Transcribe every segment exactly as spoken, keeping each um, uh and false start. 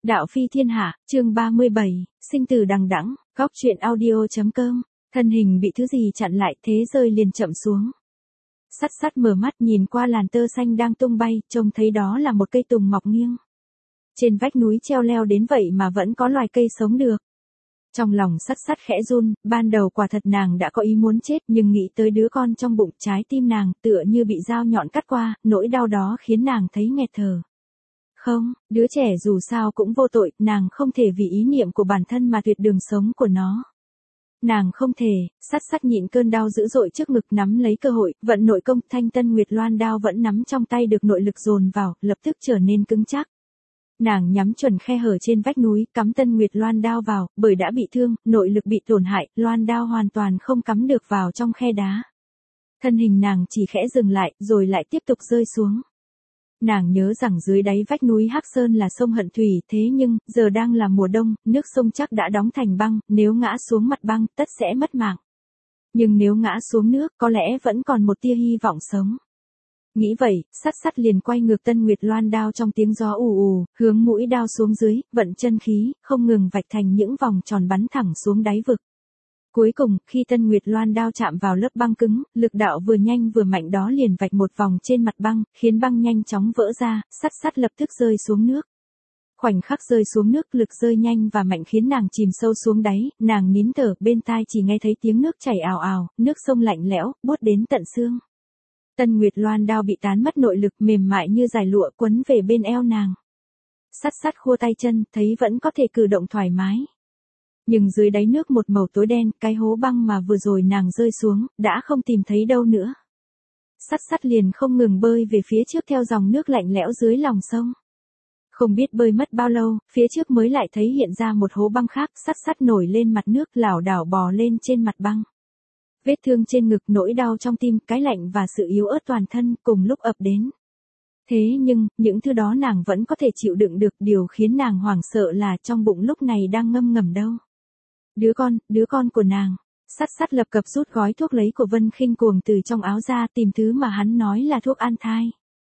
Đạo phi thiên hạ, chương ba mươi bảy, sinh tử đằng đẵng, góc truyện audio.com, thân hình bị thứ gì chặn lại thế rơi liền chậm xuống. Sắt sắt mở mắt nhìn qua làn tơ xanh đang tung bay, trông thấy đó là một cây tùng mọc nghiêng. Trên vách núi treo leo đến vậy mà vẫn có loài cây sống được. Trong lòng sắt sắt khẽ run, ban đầu quả thật nàng đã có ý muốn chết nhưng nghĩ tới đứa con trong bụng trái tim nàng tựa như bị dao nhọn cắt qua, nỗi đau đó khiến nàng thấy nghẹt thở. Không, đứa trẻ dù sao cũng vô tội, nàng không thể vì ý niệm của bản thân mà tuyệt đường sống của nó. Nàng không thể, sắt sắt nhịn cơn đau dữ dội trước ngực nắm lấy cơ hội, vận nội công, thanh tân nguyệt loan đao vẫn nắm trong tay được nội lực dồn vào, lập tức trở nên cứng chắc. Nàng nhắm chuẩn khe hở trên vách núi, cắm tân nguyệt loan đao vào, bởi đã bị thương, nội lực bị tổn hại, loan đao hoàn toàn không cắm được vào trong khe đá. Thân hình nàng chỉ khẽ dừng lại, rồi lại tiếp tục rơi xuống. Nàng nhớ rằng dưới đáy vách núi Hắc Sơn là sông Hận Thủy, thế nhưng, giờ đang là mùa đông, nước sông chắc đã đóng thành băng, nếu ngã xuống mặt băng, tất sẽ mất mạng. Nhưng nếu ngã xuống nước, có lẽ vẫn còn một tia hy vọng sống. Nghĩ vậy, sắt sắt liền quay ngược tân nguyệt loan đao trong tiếng gió ù ù, hướng mũi đao xuống dưới, vận chân khí, không ngừng vạch thành những vòng tròn bắn thẳng xuống đáy vực. Cuối cùng, khi tân nguyệt loan đao chạm vào lớp băng cứng, lực đạo vừa nhanh vừa mạnh đó liền vạch một vòng trên mặt băng, khiến băng nhanh chóng vỡ ra, sắt sắt lập tức rơi xuống nước. Khoảnh khắc rơi xuống nước, lực rơi nhanh và mạnh khiến nàng chìm sâu xuống đáy, nàng nín thở, bên tai chỉ nghe thấy tiếng nước chảy ào ào, nước sông lạnh lẽo, buốt đến tận xương. Tân nguyệt loan đao bị tán mất nội lực, mềm mại như dải lụa quấn về bên eo nàng. Sắt sắt khua tay chân, thấy vẫn có thể cử động thoải mái. Nhưng dưới đáy nước một màu tối đen, cái hố băng mà vừa rồi nàng rơi xuống, đã không tìm thấy đâu nữa. Sắt sắt liền không ngừng bơi về phía trước theo dòng nước lạnh lẽo dưới lòng sông. Không biết bơi mất bao lâu, phía trước mới lại thấy hiện ra một hố băng khác, sắt sắt nổi lên mặt nước, lảo đảo bò lên trên mặt băng. Vết thương trên ngực, nỗi đau trong tim, cái lạnh và sự yếu ớt toàn thân cùng lúc ập đến. Thế nhưng, những thứ đó nàng vẫn có thể chịu đựng được, điều khiến nàng hoảng sợ là trong bụng lúc này đang ngâm ngầm đâu. Đứa con, đứa con của nàng. Sắt sắt lập cập rút gói thuốc lấy của Vân Khinh Cuồng từ trong áo ra, tìm thứ mà hắn nói là thuốc an thai.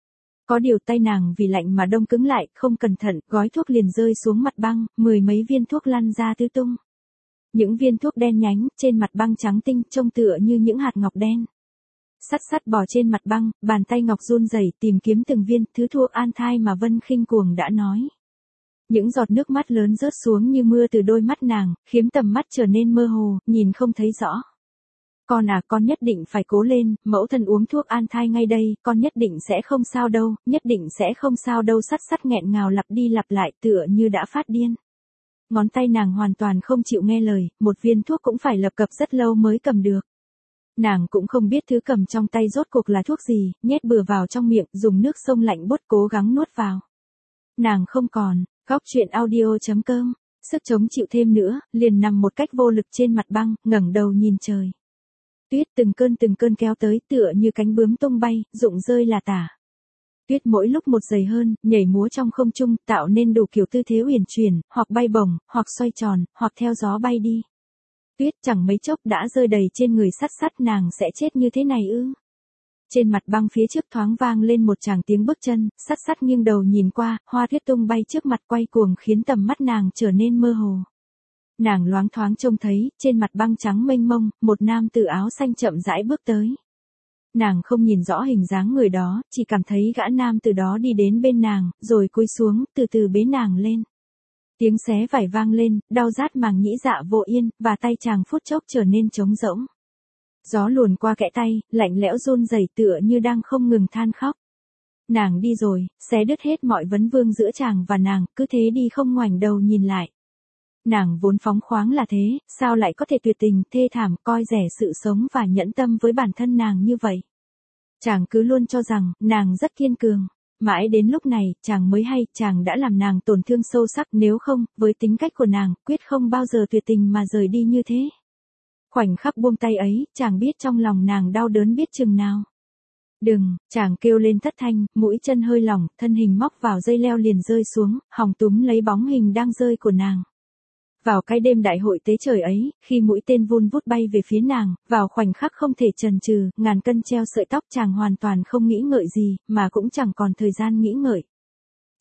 Có điều tay nàng vì lạnh mà đông cứng lại, không cẩn thận, gói thuốc liền rơi xuống mặt băng, mười mấy viên thuốc lăn ra tứ tung. Những viên thuốc đen nhánh, trên mặt băng trắng tinh, trông tựa như những hạt ngọc đen. Sắt sắt bò trên mặt băng, bàn tay ngọc run rẩy tìm kiếm từng viên thứ thuốc an thai mà Vân Khinh Cuồng đã nói. Những giọt nước mắt lớn rớt xuống như mưa từ đôi mắt nàng, khiến tầm mắt trở nên mơ hồ, nhìn không thấy rõ. Con à, con nhất định phải cố lên, mẫu thân uống thuốc an thai ngay đây, con nhất định sẽ không sao đâu, nhất định sẽ không sao đâu. Sắt sắt nghẹn ngào lặp đi lặp lại tựa như đã phát điên. Ngón tay nàng hoàn toàn không chịu nghe lời, một viên thuốc cũng phải lập cập rất lâu mới cầm được. Nàng cũng không biết thứ cầm trong tay rốt cuộc là thuốc gì, nhét bừa vào trong miệng, dùng nước sông lạnh buốt cố gắng nuốt vào. Nàng không còn, góc truyện audio.com, sức chống chịu thêm nữa, liền nằm một cách vô lực trên mặt băng, ngẩng đầu nhìn trời. Tuyết từng cơn từng cơn kéo tới tựa như cánh bướm tung bay, rụng rơi là tả. Tuyết mỗi lúc một dày hơn, nhảy múa trong không trung, tạo nên đủ kiểu tư thế uyển chuyển, hoặc bay bổng, hoặc xoay tròn, hoặc theo gió bay đi. Tuyết chẳng mấy chốc đã rơi đầy trên người sắt sắt, nàng sẽ chết như thế này ư? Trên mặt băng phía trước thoáng vang lên một tràng tiếng bước chân, sắt sắt nghiêng đầu nhìn qua, hoa tuyết tung bay trước mặt quay cuồng khiến tầm mắt nàng trở nên mơ hồ. Nàng loáng thoáng trông thấy, trên mặt băng trắng mênh mông, một nam tử áo xanh chậm rãi bước tới. Nàng không nhìn rõ hình dáng người đó, chỉ cảm thấy gã nam từ đó đi đến bên nàng, rồi cúi xuống, từ từ bế nàng lên. Tiếng xé vải vang lên, đau rát màng nhĩ dạ vô yên, và tay chàng phút chốc trở nên trống rỗng. Gió luồn qua kẽ tay, lạnh lẽo run rẩy tựa như đang không ngừng than khóc. Nàng đi rồi, xé đứt hết mọi vấn vương giữa chàng và nàng, cứ thế đi không ngoảnh đầu nhìn lại. Nàng vốn phóng khoáng là thế, sao lại có thể tuyệt tình, thê thảm, coi rẻ sự sống và nhẫn tâm với bản thân nàng như vậy. Chàng cứ luôn cho rằng, nàng rất kiên cường. Mãi đến lúc này, chàng mới hay, chàng đã làm nàng tổn thương sâu sắc, nếu không, với tính cách của nàng, quyết không bao giờ tuyệt tình mà rời đi như thế. Khoảnh khắc buông tay ấy, chàng biết trong lòng nàng đau đớn biết chừng nào. Đừng, chàng kêu lên thất thanh, mũi chân hơi lỏng, thân hình móc vào dây leo liền rơi xuống, hòng túm lấy bóng hình đang rơi của nàng. Vào cái đêm đại hội tế trời ấy, khi mũi tên vun vút bay về phía nàng, vào khoảnh khắc không thể chần chừ, ngàn cân treo sợi tóc, chàng hoàn toàn không nghĩ ngợi gì, mà cũng chẳng còn thời gian nghĩ ngợi.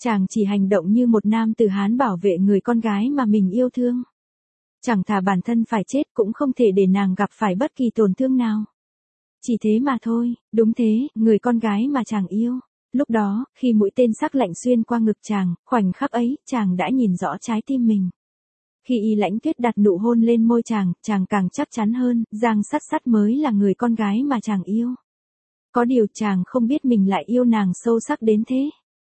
Chàng chỉ hành động như một nam tử Hán bảo vệ người con gái mà mình yêu thương. Chẳng thà bản thân phải chết cũng không thể để nàng gặp phải bất kỳ tổn thương nào. Chỉ thế mà thôi, đúng thế, người con gái mà chàng yêu. Lúc đó, khi mũi tên sắc lạnh xuyên qua ngực chàng, khoảnh khắc ấy, chàng đã nhìn rõ trái tim mình. Khi Y Lãnh Tuyết đặt nụ hôn lên môi chàng, chàng càng chắc chắn hơn, Giang Sắt Sắt mới là người con gái mà chàng yêu. Có điều chàng không biết mình lại yêu nàng sâu sắc đến thế.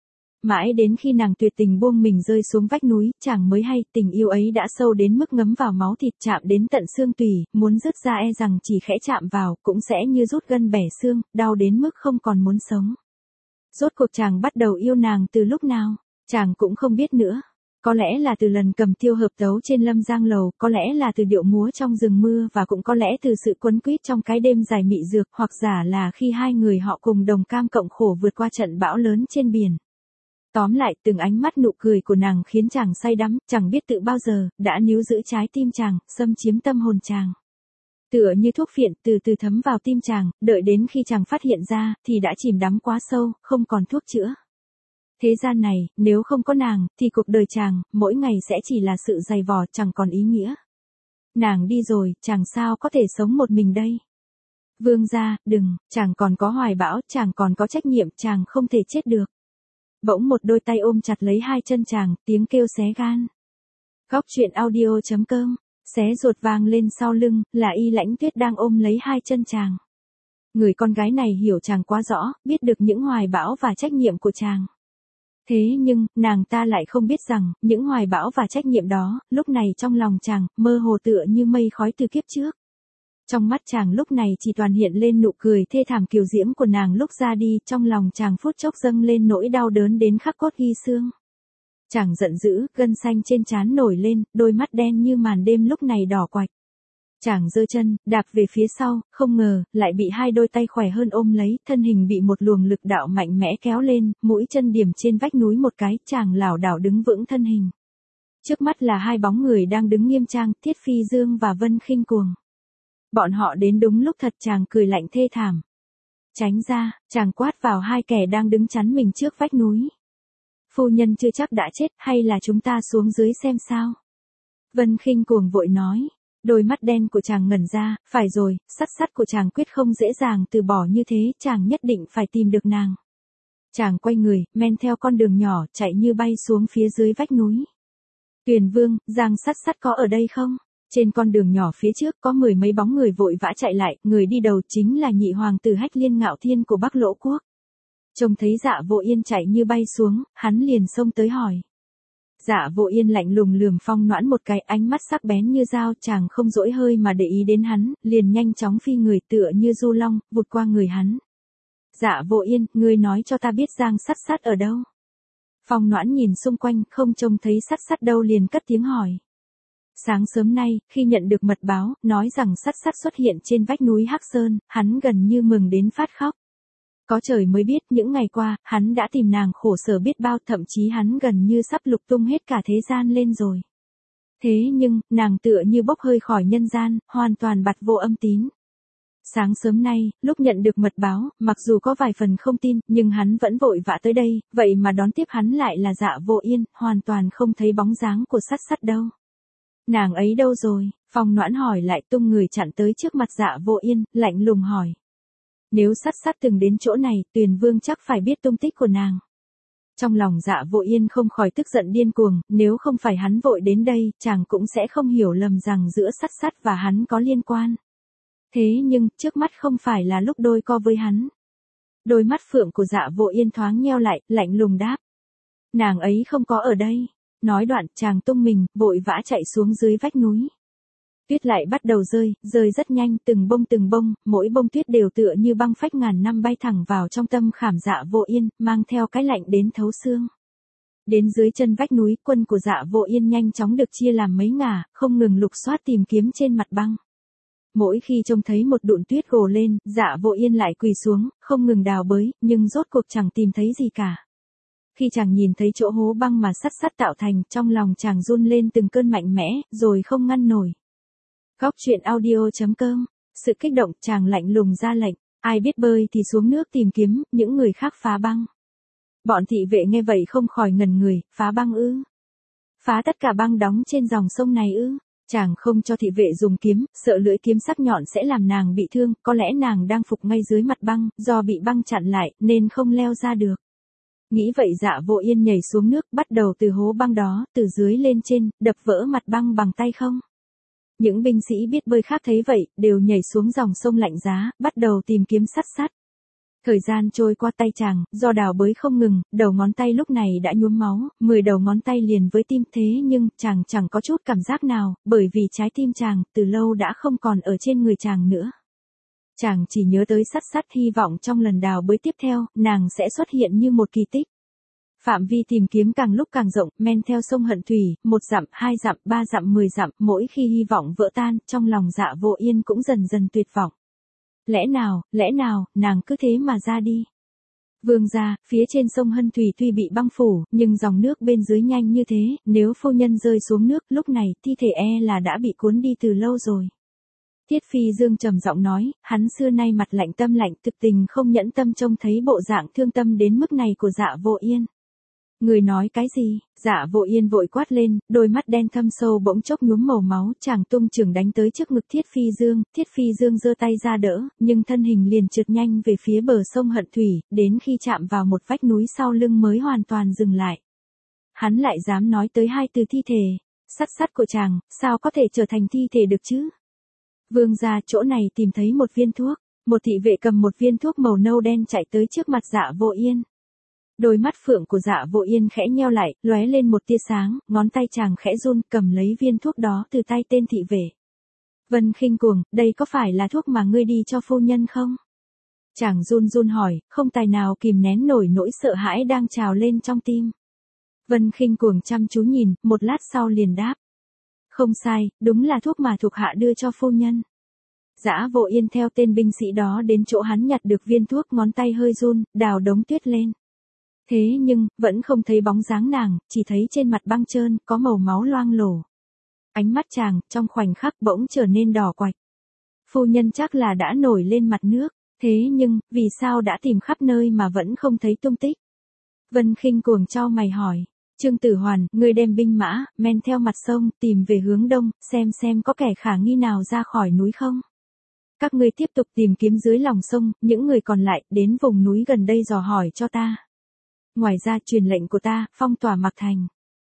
Mãi đến khi nàng tuyệt tình buông mình rơi xuống vách núi, chàng mới hay tình yêu ấy đã sâu đến mức ngấm vào máu thịt, chạm đến tận xương tủy, muốn rứt ra e rằng chỉ khẽ chạm vào cũng sẽ như rút gân bẻ xương, đau đến mức không còn muốn sống. Rốt cuộc chàng bắt đầu yêu nàng từ lúc nào, chàng cũng không biết nữa. Có lẽ là từ lần cầm tiêu hợp tấu trên Lâm Giang lầu, có lẽ là từ điệu múa trong rừng mưa và cũng có lẽ từ sự quấn quýt trong cái đêm dài mị dược, hoặc giả là khi hai người họ cùng đồng cam cộng khổ vượt qua trận bão lớn trên biển. Tóm lại, từng ánh mắt nụ cười của nàng khiến chàng say đắm, chẳng biết tự bao giờ, đã níu giữ trái tim chàng, xâm chiếm tâm hồn chàng. Tựa như thuốc phiện từ từ thấm vào tim chàng, đợi đến khi chàng phát hiện ra, thì đã chìm đắm quá sâu, không còn thuốc chữa. Thế gian này, nếu không có nàng, thì cuộc đời chàng, mỗi ngày sẽ chỉ là sự dày vò, chẳng còn ý nghĩa. Nàng đi rồi, chàng sao có thể sống một mình đây? Vương gia, đừng, chàng còn có hoài bão, chàng còn có trách nhiệm, chàng không thể chết được. Bỗng một đôi tay ôm chặt lấy hai chân chàng, tiếng kêu xé gan. Góc truyện audio chấm com, xé ruột vang lên sau lưng, là Y Lãnh Tuyết đang ôm lấy hai chân chàng. Người con gái này hiểu chàng quá rõ, biết được những hoài bão và trách nhiệm của chàng. Thế nhưng, nàng ta lại không biết rằng, những hoài bão và trách nhiệm đó, lúc này trong lòng chàng, mơ hồ tựa như mây khói từ kiếp trước. Trong mắt chàng lúc này chỉ toàn hiện lên nụ cười thê thảm kiều diễm của nàng lúc ra đi, trong lòng chàng phút chốc dâng lên nỗi đau đớn đến khắc cốt ghi xương. Chàng giận dữ, gân xanh trên trán nổi lên, đôi mắt đen như màn đêm lúc này đỏ quạch. Chàng giơ chân, đạp về phía sau, không ngờ, lại bị hai đôi tay khỏe hơn ôm lấy, thân hình bị một luồng lực đạo mạnh mẽ kéo lên, mũi chân điểm trên vách núi một cái, chàng lảo đảo đứng vững thân hình. Trước mắt là hai bóng người đang đứng nghiêm trang, Thiết Phi Dương và Vân Khinh Cuồng. Bọn họ đến đúng lúc thật, chàng cười lạnh thê thảm. Tránh ra, chàng quát vào hai kẻ đang đứng chắn mình trước vách núi. Phu nhân chưa chắc đã chết, hay là chúng ta xuống dưới xem sao? Vân Khinh Cuồng vội nói. Đôi mắt đen của chàng ngẩn ra, phải rồi, Sắt Sắt của chàng quyết không dễ dàng từ bỏ như thế, chàng nhất định phải tìm được nàng. Chàng quay người, men theo con đường nhỏ, chạy như bay xuống phía dưới vách núi. Tuyền Vương, Giang Sắt Sắt có ở đây không? Trên con đường nhỏ phía trước có mười mấy bóng người vội vã chạy lại, người đi đầu chính là nhị hoàng tử Hách Liên Ngạo Thiên của Bắc Lỗ Quốc. Trông thấy Dạ Vô Yên chạy như bay xuống, hắn liền xông tới hỏi. Dạ Vô Yên lạnh lùng lườm Phong Noãn một cái, ánh mắt sắc bén như dao, chàng không dỗi hơi mà để ý đến hắn, liền nhanh chóng phi người tựa như du long, vụt qua người hắn. Dạ Vô Yên, ngươi nói cho ta biết Giang Sắt Sắt ở đâu? Phong Noãn nhìn xung quanh, không trông thấy Sắt Sắt đâu liền cất tiếng hỏi. Sáng sớm nay, khi nhận được mật báo, nói rằng Sắt Sắt xuất hiện trên vách núi Hắc Sơn, hắn gần như mừng đến phát khóc. Có trời mới biết, những ngày qua, hắn đã tìm nàng khổ sở biết bao, thậm chí hắn gần như sắp lục tung hết cả thế gian lên rồi. Thế nhưng, nàng tựa như bốc hơi khỏi nhân gian, hoàn toàn bặt vô âm tín. Sáng sớm nay, lúc nhận được mật báo, mặc dù có vài phần không tin, nhưng hắn vẫn vội vã tới đây, vậy mà đón tiếp hắn lại là Dạ Vô Yên, hoàn toàn không thấy bóng dáng của Sắt Sắt đâu. Nàng ấy đâu rồi? Phong Noãn hỏi lại, tung người chặn tới trước mặt Dạ Vô Yên, lạnh lùng hỏi. Nếu Sắt Sắt từng đến chỗ này, Tuyền Vương chắc phải biết tung tích của nàng. Trong lòng Dạ Vô Yên không khỏi tức giận điên cuồng, nếu không phải hắn vội đến đây, chàng cũng sẽ không hiểu lầm rằng giữa Sắt Sắt và hắn có liên quan. Thế nhưng, trước mắt không phải là lúc đôi co với hắn. Đôi mắt phượng của Dạ Vô Yên thoáng nheo lại, lạnh lùng đáp. Nàng ấy không có ở đây. Nói đoạn, chàng tung mình, vội vã chạy xuống dưới vách núi. Tuyết lại bắt đầu rơi, rơi rất nhanh, từng bông từng bông, mỗi bông tuyết đều tựa như băng phách ngàn năm bay thẳng vào trong tâm khảm Dạ Vô Yên, mang theo cái lạnh đến thấu xương. Đến dưới chân vách núi, quân của Dạ Vô Yên nhanh chóng được chia làm mấy ngả, không ngừng lục soát tìm kiếm trên mặt băng. Mỗi khi trông thấy một đụn tuyết gồ lên, Dạ Vô Yên lại quỳ xuống, không ngừng đào bới, nhưng rốt cuộc chẳng tìm thấy gì cả. Khi chàng nhìn thấy chỗ hố băng mà Sắt Sắt tạo thành, trong lòng chàng run lên từng cơn mạnh mẽ, rồi không ngăn nổi. Góc truyện audio chấm com, sự kích động, chàng lạnh lùng ra lệnh, ai biết bơi thì xuống nước tìm kiếm, những người khác phá băng. Bọn thị vệ nghe vậy không khỏi ngẩn người, phá băng ư? Phá tất cả băng đóng trên dòng sông này ư? Chàng không cho thị vệ dùng kiếm, sợ lưỡi kiếm sắc nhọn sẽ làm nàng bị thương, có lẽ nàng đang phục ngay dưới mặt băng, do bị băng chặn lại, nên không leo ra được. Nghĩ vậy Dạ Vô Yên nhảy xuống nước, bắt đầu từ hố băng đó, từ dưới lên trên, đập vỡ mặt băng bằng tay không. Những binh sĩ biết bơi khác thấy vậy, đều nhảy xuống dòng sông lạnh giá, bắt đầu tìm kiếm sắt sắt. Thời gian trôi qua tay chàng, do đào bới không ngừng, đầu ngón tay lúc này đã nhuốm máu, mười đầu ngón tay liền với tim thế nhưng chàng chẳng có chút cảm giác nào, bởi vì trái tim chàng từ lâu đã không còn ở trên người chàng nữa. Chàng chỉ nhớ tới sắt sắt, hy vọng trong lần đào bới tiếp theo, nàng sẽ xuất hiện như một kỳ tích. Phạm vi tìm kiếm càng lúc càng rộng, men theo sông Hận Thủy, một dặm, hai dặm, ba dặm, mười dặm, mỗi khi hy vọng vỡ tan, trong lòng Dạ Vô Yên cũng dần dần tuyệt vọng. Lẽ nào, lẽ nào, nàng cứ thế mà ra đi. Vương gia, phía trên sông Hân Thủy tuy bị băng phủ, nhưng dòng nước bên dưới nhanh như thế, nếu phu nhân rơi xuống nước, lúc này, thi thể e là đã bị cuốn đi từ lâu rồi. Tiết Phi Dương trầm giọng nói, hắn xưa nay mặt lạnh tâm lạnh, thực tình không nhẫn tâm trông thấy bộ dạng thương tâm đến mức này của Dạ Vô Yên. Người nói cái gì? Dạ Vô Yên vội quát lên, đôi mắt đen thâm sâu bỗng chốc nhuốm màu máu, chàng tung chưởng đánh tới trước ngực Thiết Phi Dương, Thiết Phi Dương giơ tay ra đỡ, nhưng thân hình liền trượt nhanh về phía bờ sông Hận Thủy, đến khi chạm vào một vách núi sau lưng mới hoàn toàn dừng lại. Hắn lại dám nói tới hai từ thi thể, sắt sắt của chàng, sao có thể trở thành thi thể được chứ? Vương gia, chỗ này tìm thấy một viên thuốc, một thị vệ cầm một viên thuốc màu nâu đen chạy tới trước mặt Dạ Vô Yên. Đôi mắt phượng của Dạ Vô Yên khẽ nheo lại, lóe lên một tia sáng, ngón tay chàng khẽ run, cầm lấy viên thuốc đó từ tay tên thị vệ. Vân Khinh Cuồng, đây có phải là thuốc mà ngươi đi cho phu nhân không? Chàng run run hỏi, không tài nào kìm nén nổi nỗi sợ hãi đang trào lên trong tim. Vân Khinh Cuồng chăm chú nhìn, một lát sau liền đáp. Không sai, đúng là thuốc mà thuộc hạ đưa cho phu nhân. Dạ Vô Yên theo tên binh sĩ đó đến chỗ hắn nhặt được viên thuốc, ngón tay hơi run, đào đống tuyết lên. Thế nhưng, vẫn không thấy bóng dáng nàng, chỉ thấy trên mặt băng trơn, có màu máu loang lổ. Ánh mắt chàng, trong khoảnh khắc bỗng trở nên đỏ quạch. Phu nhân chắc là đã nổi lên mặt nước, thế nhưng, vì sao đã tìm khắp nơi mà vẫn không thấy tung tích? Vân Khinh Cuồng chau mày hỏi, Trương Tử Hoàn, ngươi đem binh mã, men theo mặt sông, tìm về hướng đông, xem xem có kẻ khả nghi nào ra khỏi núi không? Các ngươi tiếp tục tìm kiếm dưới lòng sông, những người còn lại, đến vùng núi gần đây dò hỏi cho ta. Ngoài ra truyền lệnh của ta, phong tỏa Mạc Thành.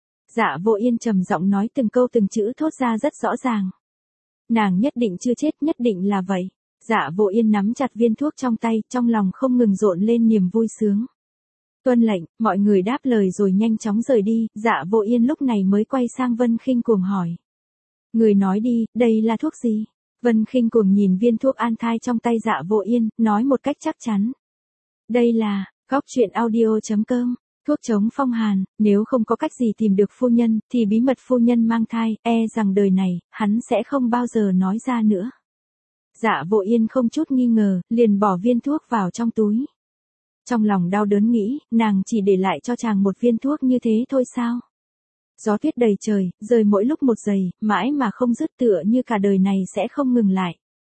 Dạ Vô Yên trầm giọng nói từng câu từng chữ thốt ra rất rõ ràng. Nàng nhất định chưa chết, nhất định là vậy. Dạ Vô Yên nắm chặt viên thuốc trong tay, trong lòng không ngừng rộn lên niềm vui sướng. Tuân lệnh, mọi người đáp lời rồi nhanh chóng rời đi, Dạ Vô Yên lúc này mới quay sang Vân Khinh Cuồng hỏi. Người nói đi, đây là thuốc gì? Vân Khinh Cuồng nhìn viên thuốc an thai trong tay Dạ Vô Yên, nói một cách chắc chắn. Đây là, Góc truyện audio chấm com, thuốc chống phong hàn, nếu không có cách gì tìm được phu nhân, thì bí mật phu nhân mang thai, e rằng đời này, hắn sẽ không bao giờ nói ra nữa. Dạ Vô Yên không chút nghi ngờ, liền bỏ viên thuốc vào trong túi. Trong lòng đau đớn nghĩ, nàng chỉ để lại cho chàng một viên thuốc như thế thôi sao? Gió tuyết đầy trời, rơi mỗi lúc một giây, mãi mà không dứt, tựa như cả đời này sẽ không ngừng lại.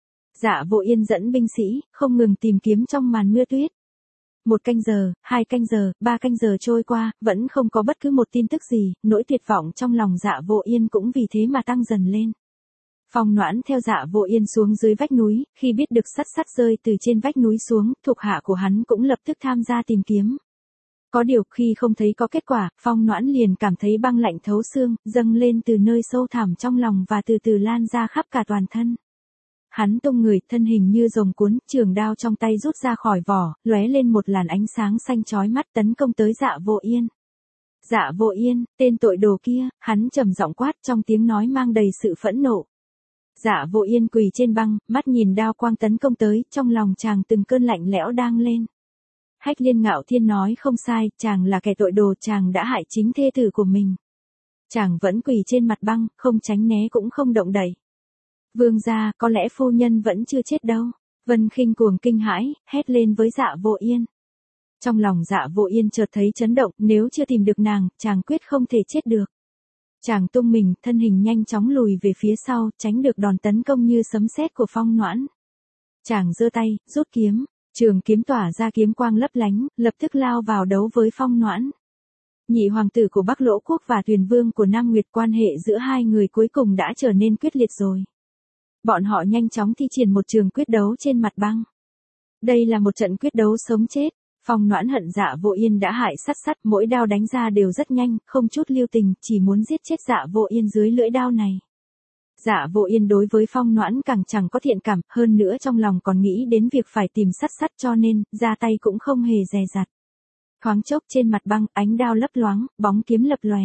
Dạ Vô Yên dẫn binh sĩ, không ngừng tìm kiếm trong màn mưa tuyết. Một canh giờ, hai canh giờ, ba canh giờ trôi qua, vẫn không có bất cứ một tin tức gì, nỗi tuyệt vọng trong lòng Dạ Vô Yên cũng vì thế mà tăng dần lên. Phong Noãn theo Dạ Vô Yên xuống dưới vách núi, khi biết được sắt sắt rơi từ trên vách núi xuống, thuộc hạ của hắn cũng lập tức tham gia tìm kiếm. Có điều khi không thấy có kết quả, Phong Noãn liền cảm thấy băng lạnh thấu xương, dâng lên từ nơi sâu thẳm trong lòng và từ từ lan ra khắp cả toàn thân. Hắn tung người, thân hình như rồng cuốn, trường đao trong tay rút ra khỏi vỏ, lóe lên một làn ánh sáng xanh chói mắt tấn công tới Dạ Vô Yên. Dạ Vô Yên, tên tội đồ kia, hắn trầm giọng quát trong tiếng nói mang đầy sự phẫn nộ. Dạ Vô Yên quỳ trên băng, mắt nhìn đao quang tấn công tới, trong lòng chàng từng cơn lạnh lẽo đang lên. Hách Liên Ngạo Thiên nói không sai, chàng là kẻ tội đồ, chàng đã hại chính thê tử của mình. Chàng vẫn quỳ trên mặt băng, không tránh né cũng không động đậy. Vương gia, có lẽ phu nhân vẫn chưa chết đâu. Vân Khinh Cuồng kinh hãi, hét lên với Dạ Vô Yên. Trong lòng Dạ Vô Yên chợt thấy chấn động, nếu chưa tìm được nàng, chàng quyết không thể chết được. Chàng tung mình, thân hình nhanh chóng lùi về phía sau, tránh được đòn tấn công như sấm sét của Phong Noãn. Chàng giơ tay, rút kiếm, Trường kiếm tỏa ra kiếm quang lấp lánh, lập tức lao vào đấu với Phong Noãn. Nhị hoàng tử của Bắc Lỗ Quốc và Tuyền Vương của Nam Nguyệt, quan hệ giữa hai người cuối cùng đã trở nên quyết liệt rồi. Bọn họ nhanh chóng thi triển một trường quyết đấu trên mặt băng. Đây là một trận quyết đấu sống chết. Phong Noãn hận Dạ Vô Yên đã hại Sắt Sắt, mỗi đao đánh ra đều rất nhanh, không chút lưu tình, chỉ muốn giết chết Dạ Vô Yên dưới lưỡi đao này. Dạ Vô Yên đối với Phong Noãn càng chẳng có thiện cảm, hơn nữa trong lòng còn nghĩ đến việc phải tìm Sắt Sắt, cho nên ra tay cũng không hề dè dặt. Thoáng chốc trên mặt băng, ánh đao lấp loáng, bóng kiếm lập lòe.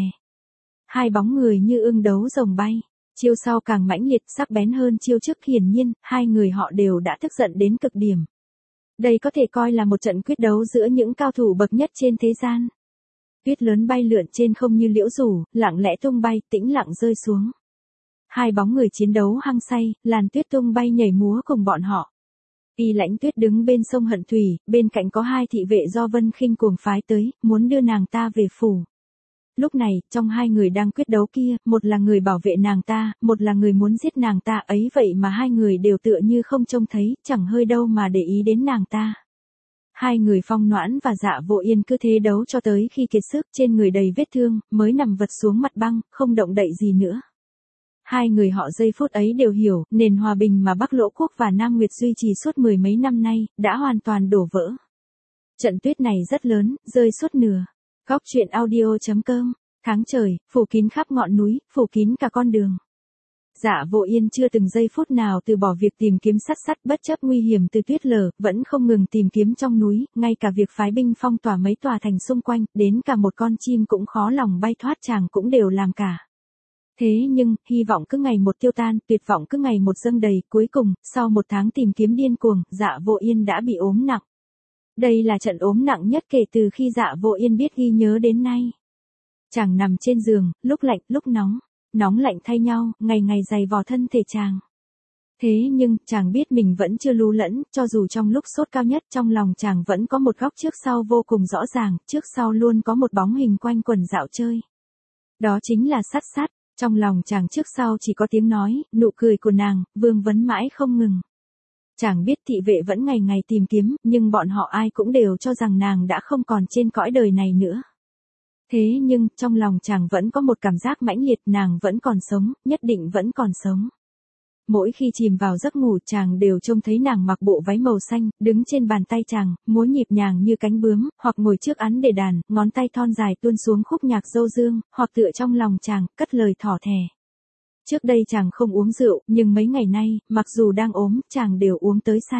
Hai bóng người như ưng đấu rồng bay, chiêu sau càng mãnh liệt, sắc bén hơn chiêu trước, hiển nhiên hai người họ đều đã tức giận đến cực điểm. Đây có thể coi là một trận quyết đấu giữa những cao thủ bậc nhất trên thế gian. Tuyết lớn bay lượn trên không như liễu rủ, lặng lẽ tung bay, tĩnh lặng rơi xuống. Hai bóng người chiến đấu hăng say, làn tuyết tung bay nhảy múa cùng bọn họ. Y Lãnh Tuyết đứng bên sông Hận Thủy, bên cạnh có hai thị vệ do Vân Khinh cuồng phái tới, muốn đưa nàng ta về phủ. Lúc này, trong hai người đang quyết đấu kia, một là người bảo vệ nàng ta, một là người muốn giết nàng ta, ấy vậy mà hai người đều tựa như không trông thấy, chẳng hơi đâu mà để ý đến nàng ta. Hai người Phong Noãn và Dạ Vô Yên cứ thế đấu cho tới khi kiệt sức, trên người đầy vết thương, mới nằm vật xuống mặt băng, không động đậy gì nữa. Hai người họ giây phút ấy đều hiểu, nền hòa bình mà Bắc Lỗ Quốc và Nam Nguyệt duy trì suốt mười mấy năm nay, đã hoàn toàn đổ vỡ. Trận tuyết này rất lớn, rơi suốt nửa. Góc truyện audio chấm com, tháng trời, phủ kín khắp ngọn núi, phủ kín cả con đường. Dạ Vô Yên chưa từng giây phút nào từ bỏ việc tìm kiếm Sắt Sắt, bất chấp nguy hiểm từ tuyết lở, vẫn không ngừng tìm kiếm trong núi, ngay cả việc phái binh phong tỏa mấy tòa thành xung quanh, đến cả một con chim cũng khó lòng bay thoát chàng cũng đều làm cả. Thế nhưng, hy vọng cứ ngày một tiêu tan, tuyệt vọng cứ ngày một dâng đầy, cuối cùng, sau một tháng tìm kiếm điên cuồng, Dạ Vô Yên đã bị ốm nặng. Đây là trận ốm nặng nhất kể từ khi Dạ Vô Yên biết ghi nhớ đến nay. Chàng nằm trên giường, lúc lạnh, lúc nóng, nóng lạnh thay nhau, ngày ngày dày vò thân thể chàng. Thế nhưng, chàng biết mình vẫn chưa lu lẫn, cho dù trong lúc sốt cao nhất trong lòng chàng vẫn có một góc trước sau vô cùng rõ ràng, trước sau luôn có một bóng hình quanh quẩn dạo chơi. Đó chính là Sắt Sắt. Trong lòng chàng trước sau chỉ có tiếng nói, nụ cười của nàng, vương vấn mãi không ngừng. Chàng biết thị vệ vẫn ngày ngày tìm kiếm, nhưng bọn họ ai cũng đều cho rằng nàng đã không còn trên cõi đời này nữa. Thế nhưng, trong lòng chàng vẫn có một cảm giác mãnh liệt, nàng vẫn còn sống, nhất định vẫn còn sống. Mỗi khi chìm vào giấc ngủ chàng đều trông thấy nàng mặc bộ váy màu xanh, đứng trên bàn tay chàng, múa nhịp nhàng như cánh bướm, hoặc ngồi trước án để đàn, ngón tay thon dài tuôn xuống khúc nhạc dâu dương, hoặc tựa trong lòng chàng, cất lời thỏ thẻ. Trước đây chàng không uống rượu, nhưng mấy ngày nay, mặc dù đang ốm, chàng đều uống tới say.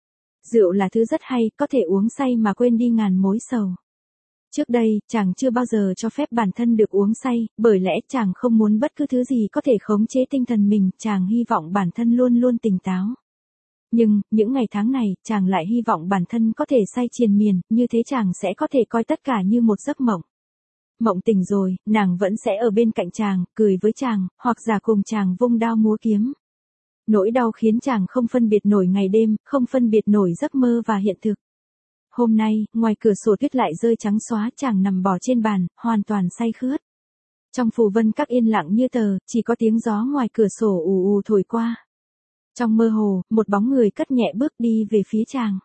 Rượu là thứ rất hay, có thể uống say mà quên đi ngàn mối sầu. Trước đây, chàng chưa bao giờ cho phép bản thân được uống say, bởi lẽ chàng không muốn bất cứ thứ gì có thể khống chế tinh thần mình, chàng hy vọng bản thân luôn luôn tỉnh táo. Nhưng, những ngày tháng này, chàng lại hy vọng bản thân có thể say triền miên, như thế chàng sẽ có thể coi tất cả như một giấc mộng. Mộng tỉnh rồi, nàng vẫn sẽ ở bên cạnh chàng, cười với chàng, hoặc giả cùng chàng vung đao múa kiếm. Nỗi đau khiến chàng không phân biệt nổi ngày đêm, không phân biệt nổi giấc mơ và hiện thực. Hôm nay, ngoài cửa sổ tuyết lại rơi trắng xóa, chàng nằm bò trên bàn, hoàn toàn say khướt. Trong phù vân các yên lặng như tờ, chỉ có tiếng gió ngoài cửa sổ ù ù thổi qua. Trong mơ hồ, một bóng người cất nhẹ bước đi về phía chàng.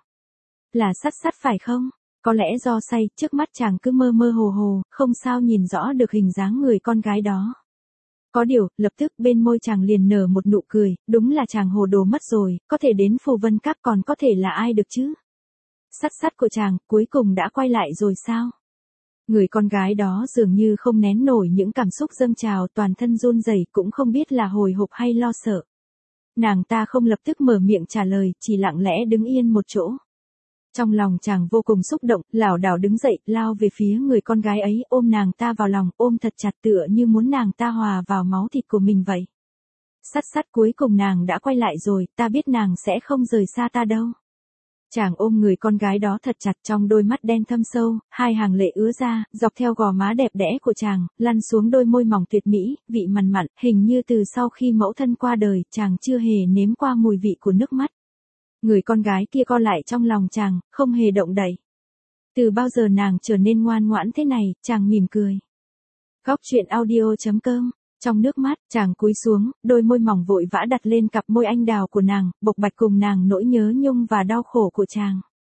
Là Sắt Sắt phải không? Có lẽ do say, trước mắt chàng cứ mơ mơ hồ hồ, không sao nhìn rõ được hình dáng người con gái đó. Có điều, lập tức bên môi chàng liền nở một nụ cười, đúng là chàng hồ đồ mất rồi, có thể đến phù vân các còn có thể là ai được chứ? Sắt Sắt của chàng, cuối cùng đã quay lại rồi sao? Người con gái đó dường như không nén nổi những cảm xúc dâng trào, toàn thân run rẩy, cũng không biết là hồi hộp hay lo sợ. Nàng ta không lập tức mở miệng trả lời, chỉ lặng lẽ đứng yên một chỗ. Trong lòng chàng vô cùng xúc động, lảo đảo đứng dậy, lao về phía người con gái ấy, ôm nàng ta vào lòng, ôm thật chặt tựa như muốn nàng ta hòa vào máu thịt của mình vậy. Sắt Sắt, cuối cùng nàng đã quay lại rồi, ta biết nàng sẽ không rời xa ta đâu. Chàng ôm người con gái đó thật chặt, trong đôi mắt đen thâm sâu, hai hàng lệ ứa ra, dọc theo gò má đẹp đẽ của chàng, lăn xuống đôi môi mỏng tuyệt mỹ, vị mặn mặn, hình như từ sau khi mẫu thân qua đời, chàng chưa hề nếm qua mùi vị của nước mắt. Người con gái kia co lại trong lòng chàng, không hề động đậy. Từ bao giờ nàng trở nên ngoan ngoãn thế này, chàng mỉm cười. Góc truyện audio chấm com. Trong nước mắt, chàng cúi xuống, đôi môi mỏng vội vã đặt lên cặp môi anh đào của nàng, bộc bạch cùng nàng nỗi nhớ nhung và đau khổ của chàng.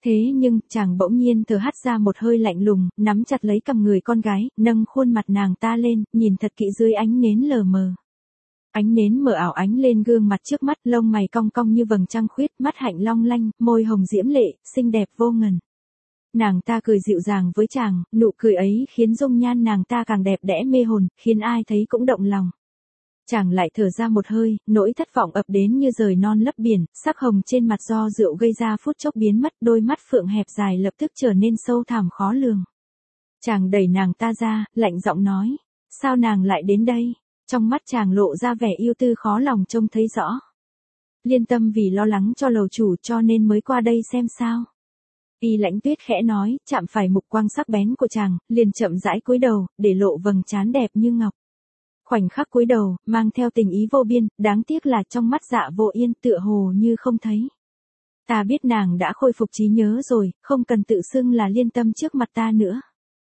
Thế nhưng, chàng bỗng nhiên thở hắt ra một hơi lạnh lùng, nắm chặt lấy cằm người con gái, nâng khuôn mặt nàng ta lên, nhìn thật kỹ dưới ánh nến lờ mờ. Ánh nến mờ ảo ánh lên gương mặt trước mắt, lông mày cong cong như vầng trăng khuyết, mắt hạnh long lanh, môi hồng diễm lệ, xinh đẹp vô ngần. Nàng ta cười dịu dàng với chàng, nụ cười ấy khiến dung nhan nàng ta càng đẹp đẽ mê hồn, khiến ai thấy cũng động lòng. Chàng lại thở ra một hơi, nỗi thất vọng ập đến như rời non lấp biển, sắc hồng trên mặt do rượu gây ra phút chốc biến mất, đôi mắt phượng hẹp dài lập tức trở nên sâu thẳm khó lường. Chàng đẩy nàng ta ra, lạnh giọng nói, sao nàng lại đến đây? Trong mắt chàng lộ ra vẻ yêu tư khó lòng trông thấy rõ. Liên Tâm vì lo lắng cho lầu chủ cho nên mới qua đây xem sao. Y Lãnh Tuyết khẽ nói, chạm phải mục quang sắc bén của chàng, liền chậm rãi cúi đầu, để lộ vầng trán đẹp như ngọc. Khoảnh khắc cúi đầu, mang theo tình ý vô biên, đáng tiếc là trong mắt Dạ Vô Yên tựa hồ như không thấy. Ta biết nàng đã khôi phục trí nhớ rồi, không cần tự xưng là Liên Tâm trước mặt ta nữa.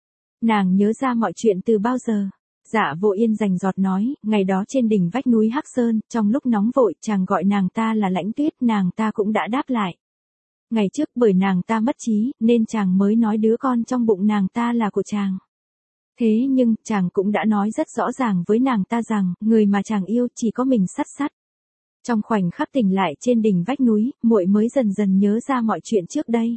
Nàng nhớ ra mọi chuyện từ bao giờ? Dạ Vô Yên rành rọt nói, ngày đó trên đỉnh vách núi Hắc Sơn, trong lúc nóng vội, chàng gọi nàng ta là Lãnh Tuyết, nàng ta cũng đã đáp lại. Ngày trước bởi nàng ta mất trí, nên chàng mới nói đứa con trong bụng nàng ta là của chàng. Thế nhưng, chàng cũng đã nói rất rõ ràng với nàng ta rằng, người mà chàng yêu chỉ có mình Sắt Sắt. Trong khoảnh khắc tỉnh lại trên đỉnh vách núi, muội mới dần dần nhớ ra mọi chuyện trước đây.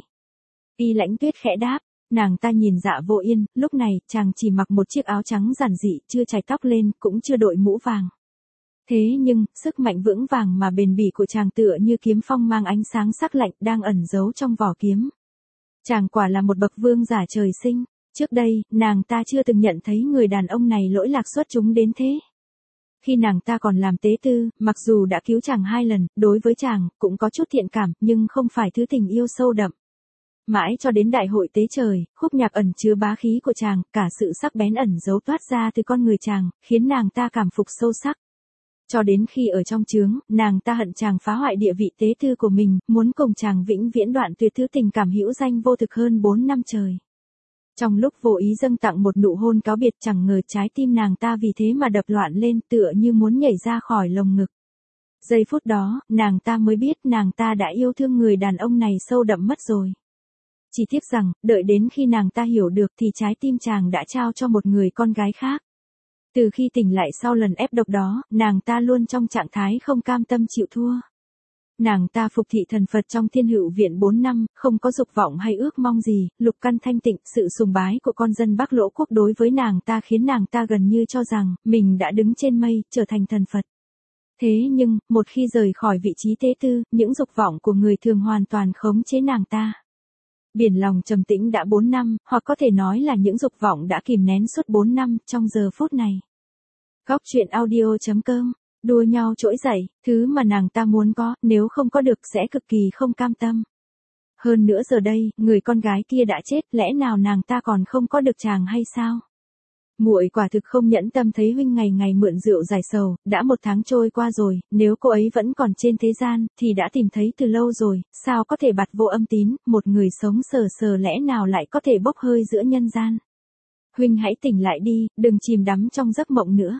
Y Lãnh Tuyết khẽ đáp, nàng ta nhìn Dạ Vô Yên, lúc này, chàng chỉ mặc một chiếc áo trắng giản dị, chưa chải tóc lên, cũng chưa đội mũ vàng. Thế nhưng, sức mạnh vững vàng mà bền bỉ của chàng tựa như kiếm phong mang ánh sáng sắc lạnh đang ẩn giấu trong vỏ kiếm. Chàng quả là một bậc vương giả trời sinh. Trước đây, nàng ta chưa từng nhận thấy người đàn ông này lỗi lạc xuất chúng đến thế. Khi nàng ta còn làm tế tư, mặc dù đã cứu chàng hai lần, đối với chàng, cũng có chút thiện cảm, nhưng không phải thứ tình yêu sâu đậm. Mãi cho đến đại hội tế trời, khúc nhạc ẩn chứa bá khí của chàng, cả sự sắc bén ẩn giấu toát ra từ con người chàng, khiến nàng ta cảm phục sâu sắc. Cho đến khi ở trong chướng, nàng ta hận chàng phá hoại địa vị tế tư của mình, muốn cùng chàng vĩnh viễn đoạn tuyệt thứ tình cảm hữu danh vô thực hơn bốn năm trời. Trong lúc vô ý dâng tặng một nụ hôn cáo biệt, chẳng ngờ trái tim nàng ta vì thế mà đập loạn lên, tựa như muốn nhảy ra khỏi lồng ngực. Giây phút đó, nàng ta mới biết nàng ta đã yêu thương người đàn ông này sâu đậm mất rồi. Chỉ tiếc rằng, đợi đến khi nàng ta hiểu được thì trái tim chàng đã trao cho một người con gái khác. Từ khi tỉnh lại sau lần ép độc đó, nàng ta luôn trong trạng thái không cam tâm chịu thua. Nàng ta phục thị thần Phật trong Thiên Hữu Viện bốn năm, không có dục vọng hay ước mong gì, lục căn thanh tịnh, sự sùng bái của con dân Bắc Lỗ Quốc đối với nàng ta khiến nàng ta gần như cho rằng, mình đã đứng trên mây, trở thành thần Phật. Thế nhưng, một khi rời khỏi vị trí tế tư, những dục vọng của người thường hoàn toàn khống chế nàng ta. Biển lòng trầm tĩnh đã bốn năm, hoặc có thể nói là những dục vọng đã kìm nén suốt bốn năm, trong giờ phút này. Góc truyện audio chấm com, đua nhau trỗi dậy, thứ mà nàng ta muốn có, nếu không có được sẽ cực kỳ không cam tâm. Hơn nữa giờ đây, người con gái kia đã chết, lẽ nào nàng ta còn không có được chàng hay sao? Muội quả thực không nhẫn tâm thấy huynh ngày ngày mượn rượu giải sầu, đã một tháng trôi qua rồi, nếu cô ấy vẫn còn trên thế gian, thì đã tìm thấy từ lâu rồi, sao có thể bặt vô âm tín, một người sống sờ sờ lẽ nào lại có thể bốc hơi giữa nhân gian. Huynh hãy tỉnh lại đi, đừng chìm đắm trong giấc mộng nữa.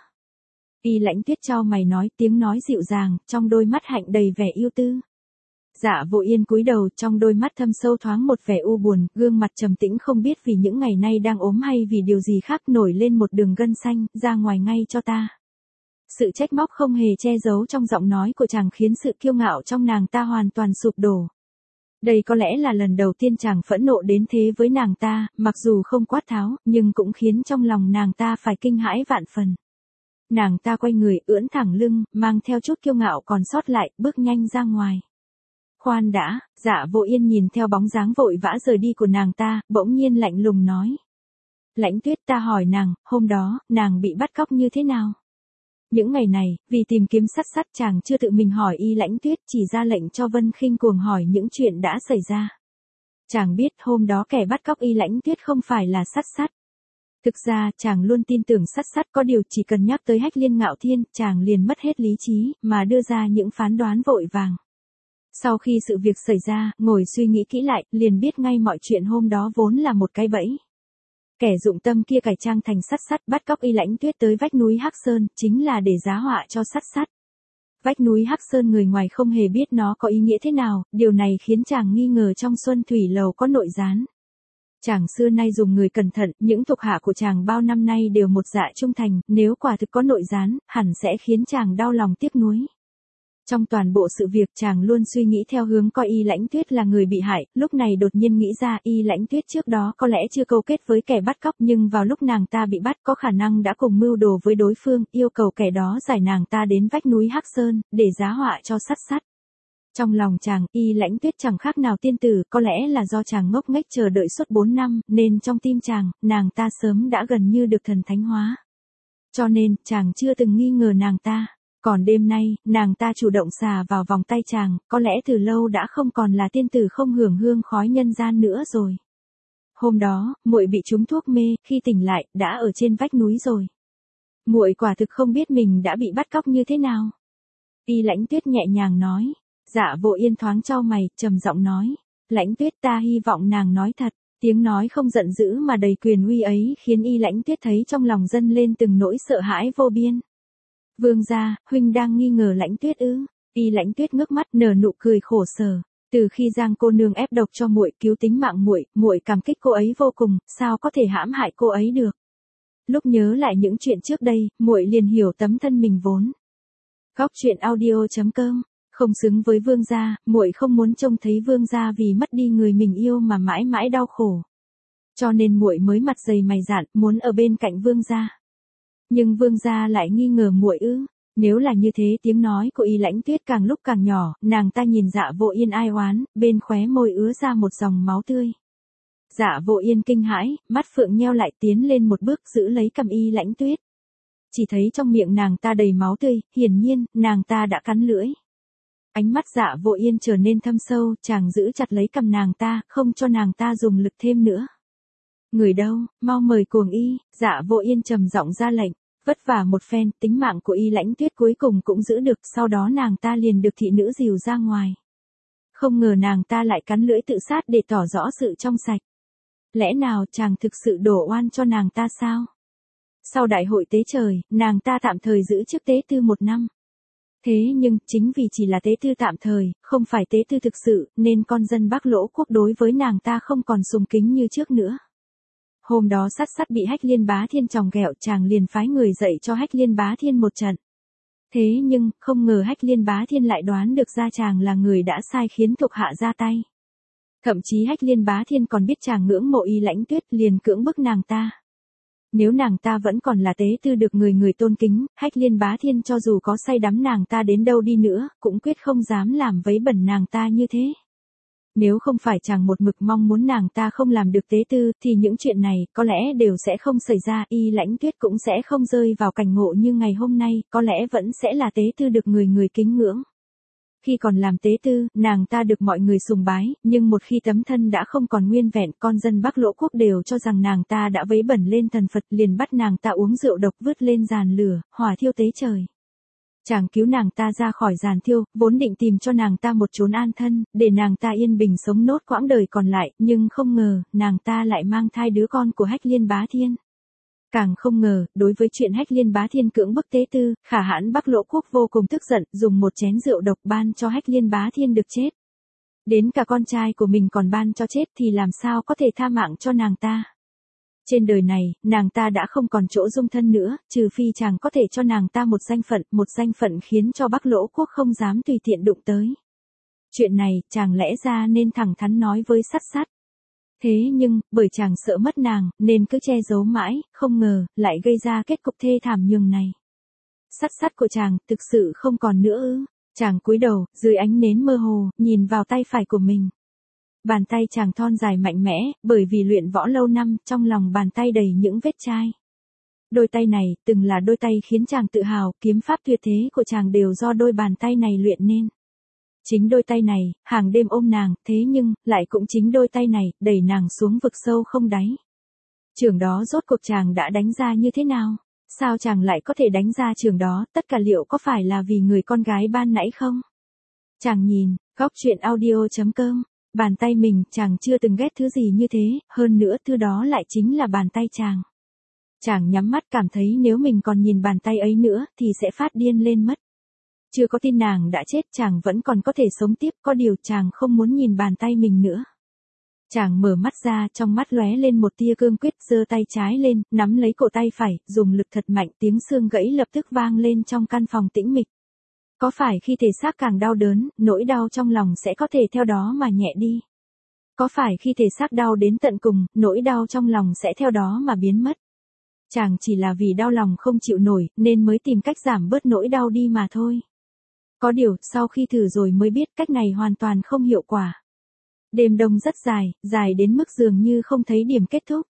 Y Lãnh Tuyết chau mày nói, tiếng nói dịu dàng, trong đôi mắt hạnh đầy vẻ yêu tư. Dạ Vô Yên cúi đầu, trong đôi mắt thâm sâu thoáng một vẻ u buồn, gương mặt trầm tĩnh không biết vì những ngày nay đang ốm hay vì điều gì khác, nổi lên một đường gân xanh, ra ngoài ngay cho ta. Sự trách móc không hề che giấu trong giọng nói của chàng khiến sự kiêu ngạo trong nàng ta hoàn toàn sụp đổ. Đây có lẽ là lần đầu tiên chàng phẫn nộ đến thế với nàng ta, mặc dù không quát tháo, nhưng cũng khiến trong lòng nàng ta phải kinh hãi vạn phần. Nàng ta quay người, ưỡn thẳng lưng, mang theo chút kiêu ngạo còn sót lại, bước nhanh ra ngoài. Khoan đã, Dạ Vô Yên nhìn theo bóng dáng vội vã rời đi của nàng ta, bỗng nhiên lạnh lùng nói. Lãnh Tuyết, ta hỏi nàng, hôm đó, nàng bị bắt cóc như thế nào? Những ngày này, vì tìm kiếm Sắt Sắt, chàng chưa tự mình hỏi Y Lãnh Tuyết, chỉ ra lệnh cho Vân Khinh cuồng hỏi những chuyện đã xảy ra. Chàng biết hôm đó kẻ bắt cóc Y Lãnh Tuyết không phải là Sắt Sắt. Thực ra, chàng luôn tin tưởng Sắt Sắt, có điều chỉ cần nhắc tới Hách Liên Ngạo Thiên, chàng liền mất hết lý trí, mà đưa ra những phán đoán vội vàng. Sau khi sự việc xảy ra, ngồi suy nghĩ kỹ lại, liền biết ngay mọi chuyện hôm đó vốn là một cái bẫy. Kẻ dụng tâm kia cải trang thành Sắt Sắt bắt cóc Y Lãnh Tuyết tới vách núi Hắc Sơn, chính là để giá họa cho Sắt Sắt. Vách núi Hắc Sơn người ngoài không hề biết nó có ý nghĩa thế nào, điều này khiến chàng nghi ngờ trong Xuân Thủy Lầu có nội gián. Chàng xưa nay dùng người cẩn thận, những thuộc hạ của chàng bao năm nay đều một dạ trung thành, nếu quả thực có nội gián, hẳn sẽ khiến chàng đau lòng tiếc nuối. Trong toàn bộ sự việc chàng luôn suy nghĩ theo hướng coi Y Lãnh Tuyết là người bị hại, lúc này đột nhiên nghĩ ra Y Lãnh Tuyết trước đó có lẽ chưa câu kết với kẻ bắt cóc nhưng vào lúc nàng ta bị bắt có khả năng đã cùng mưu đồ với đối phương, yêu cầu kẻ đó giải nàng ta đến vách núi Hắc Sơn, để giá họa cho Sắt Sắt. Trong lòng chàng, Y Lãnh Tuyết chẳng khác nào tiên tử, có lẽ là do chàng ngốc nghếch chờ đợi suốt bốn năm, nên trong tim chàng, nàng ta sớm đã gần như được thần thánh hóa. Cho nên, chàng chưa từng nghi ngờ nàng ta. Còn đêm nay, nàng ta chủ động xà vào vòng tay chàng, có lẽ từ lâu đã không còn là tiên tử không hưởng hương khói nhân gian nữa rồi. Hôm đó, muội bị trúng thuốc mê, khi tỉnh lại, đã ở trên vách núi rồi. Muội quả thực không biết mình đã bị bắt cóc như thế nào. Y Lãnh Tuyết nhẹ nhàng nói. Dạ Vô Yên thoáng chau mày, trầm giọng nói. Lãnh Tuyết, ta hy vọng nàng nói thật. Tiếng nói không giận dữ mà đầy quyền uy ấy khiến Y Lãnh Tuyết thấy trong lòng dâng lên từng nỗi sợ hãi vô biên. Vương gia, huynh đang nghi ngờ Lãnh Tuyết ư? Y Lãnh Tuyết ngước mắt nở nụ cười khổ sở. Từ khi Giang cô nương ép độc cho muội, cứu tính mạng muội, muội cảm kích cô ấy vô cùng, sao có thể hãm hại cô ấy được? Lúc nhớ lại những chuyện trước đây, muội liền hiểu tấm thân mình vốn. Góc truyện audio chấm com. Không xứng với vương gia, muội không muốn trông thấy vương gia vì mất đi người mình yêu mà mãi mãi đau khổ. Cho nên muội mới mặt dày mày dạn, muốn ở bên cạnh vương gia. Nhưng vương gia lại nghi ngờ muội ư? Nếu là như thế, tiếng nói của Y Lãnh Tuyết càng lúc càng nhỏ, nàng ta nhìn Dạ Vô Yên ai oán, bên khóe môi ứa ra một dòng máu tươi. Dạ Vô Yên kinh hãi, mắt phượng nheo lại tiến lên một bước giữ lấy cầm Y Lãnh Tuyết. Chỉ thấy trong miệng nàng ta đầy máu tươi, hiển nhiên, nàng ta đã cắn lưỡi. Ánh mắt Dạ Vô Yên trở nên thâm sâu, chàng giữ chặt lấy cầm nàng ta, không cho nàng ta dùng lực thêm nữa. Người đâu, mau mời Cuồng Y, Dạ Vô Yên trầm giọng ra lệnh. Vất vả một phen, tính mạng của Y Lãnh Tuyết cuối cùng cũng giữ được, sau đó nàng ta liền được thị nữ dìu ra ngoài. Không ngờ nàng ta lại cắn lưỡi tự sát để tỏ rõ sự trong sạch. Lẽ nào chàng thực sự đổ oan cho nàng ta sao? Sau đại hội tế trời, nàng ta tạm thời giữ chức tế tư một năm. Thế nhưng, chính vì chỉ là tế tư tạm thời, không phải tế tư thực sự, nên con dân Bắc Lỗ Quốc đối với nàng ta không còn sùng kính như trước nữa. Hôm đó Sắt Sắt bị Hách Liên Bá Thiên chòng ghẹo, chàng liền phái người dạy cho Hách Liên Bá Thiên một trận. Thế nhưng, không ngờ Hách Liên Bá Thiên lại đoán được ra chàng là người đã sai khiến thuộc hạ ra tay. Thậm chí Hách Liên Bá Thiên còn biết chàng ngưỡng mộ Y Lãnh Tuyết, liền cưỡng bức nàng ta. Nếu nàng ta vẫn còn là tế tư được người người tôn kính, Hách Liên Bá Thiên cho dù có say đắm nàng ta đến đâu đi nữa, cũng quyết không dám làm vấy bẩn nàng ta như thế. Nếu không phải chàng một mực mong muốn nàng ta không làm được tế tư, thì những chuyện này, có lẽ đều sẽ không xảy ra, Y Lãnh Tuyết cũng sẽ không rơi vào cảnh ngộ như ngày hôm nay, có lẽ vẫn sẽ là tế tư được người người kính ngưỡng. Khi còn làm tế tư, nàng ta được mọi người sùng bái, nhưng một khi tấm thân đã không còn nguyên vẹn, con dân Bắc Lỗ Quốc đều cho rằng nàng ta đã vấy bẩn lên thần Phật, liền bắt nàng ta uống rượu độc vứt lên giàn lửa, hỏa thiêu tế trời. Chàng cứu nàng ta ra khỏi giàn thiêu, vốn định tìm cho nàng ta một chốn an thân, để nàng ta yên bình sống nốt quãng đời còn lại, nhưng không ngờ, nàng ta lại mang thai đứa con của Hách Liên Bá Thiên. Càng không ngờ, đối với chuyện Hách Liên Bá Thiên cưỡng bức tế tư, Khả Hãn Bắc Lỗ Quốc vô cùng tức giận, dùng một chén rượu độc ban cho Hách Liên Bá Thiên được chết. Đến cả con trai của mình còn ban cho chết thì làm sao có thể tha mạng cho nàng ta. Trên đời này, nàng ta đã không còn chỗ dung thân nữa, trừ phi chàng có thể cho nàng ta một danh phận, một danh phận khiến cho Bắc Lỗ Quốc không dám tùy tiện đụng tới. Chuyện này, chàng lẽ ra nên thẳng thắn nói với Sắt Sắt. Thế nhưng, bởi chàng sợ mất nàng, nên cứ che giấu mãi, không ngờ, lại gây ra kết cục thê thảm nhường này. Sắt Sắt của chàng, thực sự không còn nữa ư? Chàng cúi đầu, dưới ánh nến mơ hồ, nhìn vào tay phải của mình. Bàn tay chàng thon dài mạnh mẽ, bởi vì luyện võ lâu năm, trong lòng bàn tay đầy những vết chai. Đôi tay này, từng là đôi tay khiến chàng tự hào, kiếm pháp tuyệt thế của chàng đều do đôi bàn tay này luyện nên. Chính đôi tay này, hàng đêm ôm nàng, thế nhưng, lại cũng chính đôi tay này, đẩy nàng xuống vực sâu không đáy. Trường đó rốt cuộc chàng đã đánh ra như thế nào? Sao chàng lại có thể đánh ra trường đó, tất cả liệu có phải là vì người con gái ban nãy không? Chàng nhìn, góc truyện audio chấm com. Bàn tay mình, chàng chưa từng ghét thứ gì như thế, hơn nữa thứ đó lại chính là bàn tay chàng. Chàng nhắm mắt cảm thấy nếu mình còn nhìn bàn tay ấy nữa, thì sẽ phát điên lên mất. Chưa có tin nàng đã chết, chàng vẫn còn có thể sống tiếp, có điều chàng không muốn nhìn bàn tay mình nữa. Chàng mở mắt ra, trong mắt lóe lên một tia cương quyết, giơ tay trái lên, nắm lấy cổ tay phải, dùng lực thật mạnh, tiếng xương gãy lập tức vang lên trong căn phòng tĩnh mịch. Có phải khi thể xác càng đau đớn, nỗi đau trong lòng sẽ có thể theo đó mà nhẹ đi? Có phải khi thể xác đau đến tận cùng, nỗi đau trong lòng sẽ theo đó mà biến mất? Chàng chỉ là vì đau lòng không chịu nổi, nên mới tìm cách giảm bớt nỗi đau đi mà thôi. Có điều, sau khi thử rồi mới biết cách này hoàn toàn không hiệu quả. Đêm đông rất dài, dài đến mức dường như không thấy điểm kết thúc.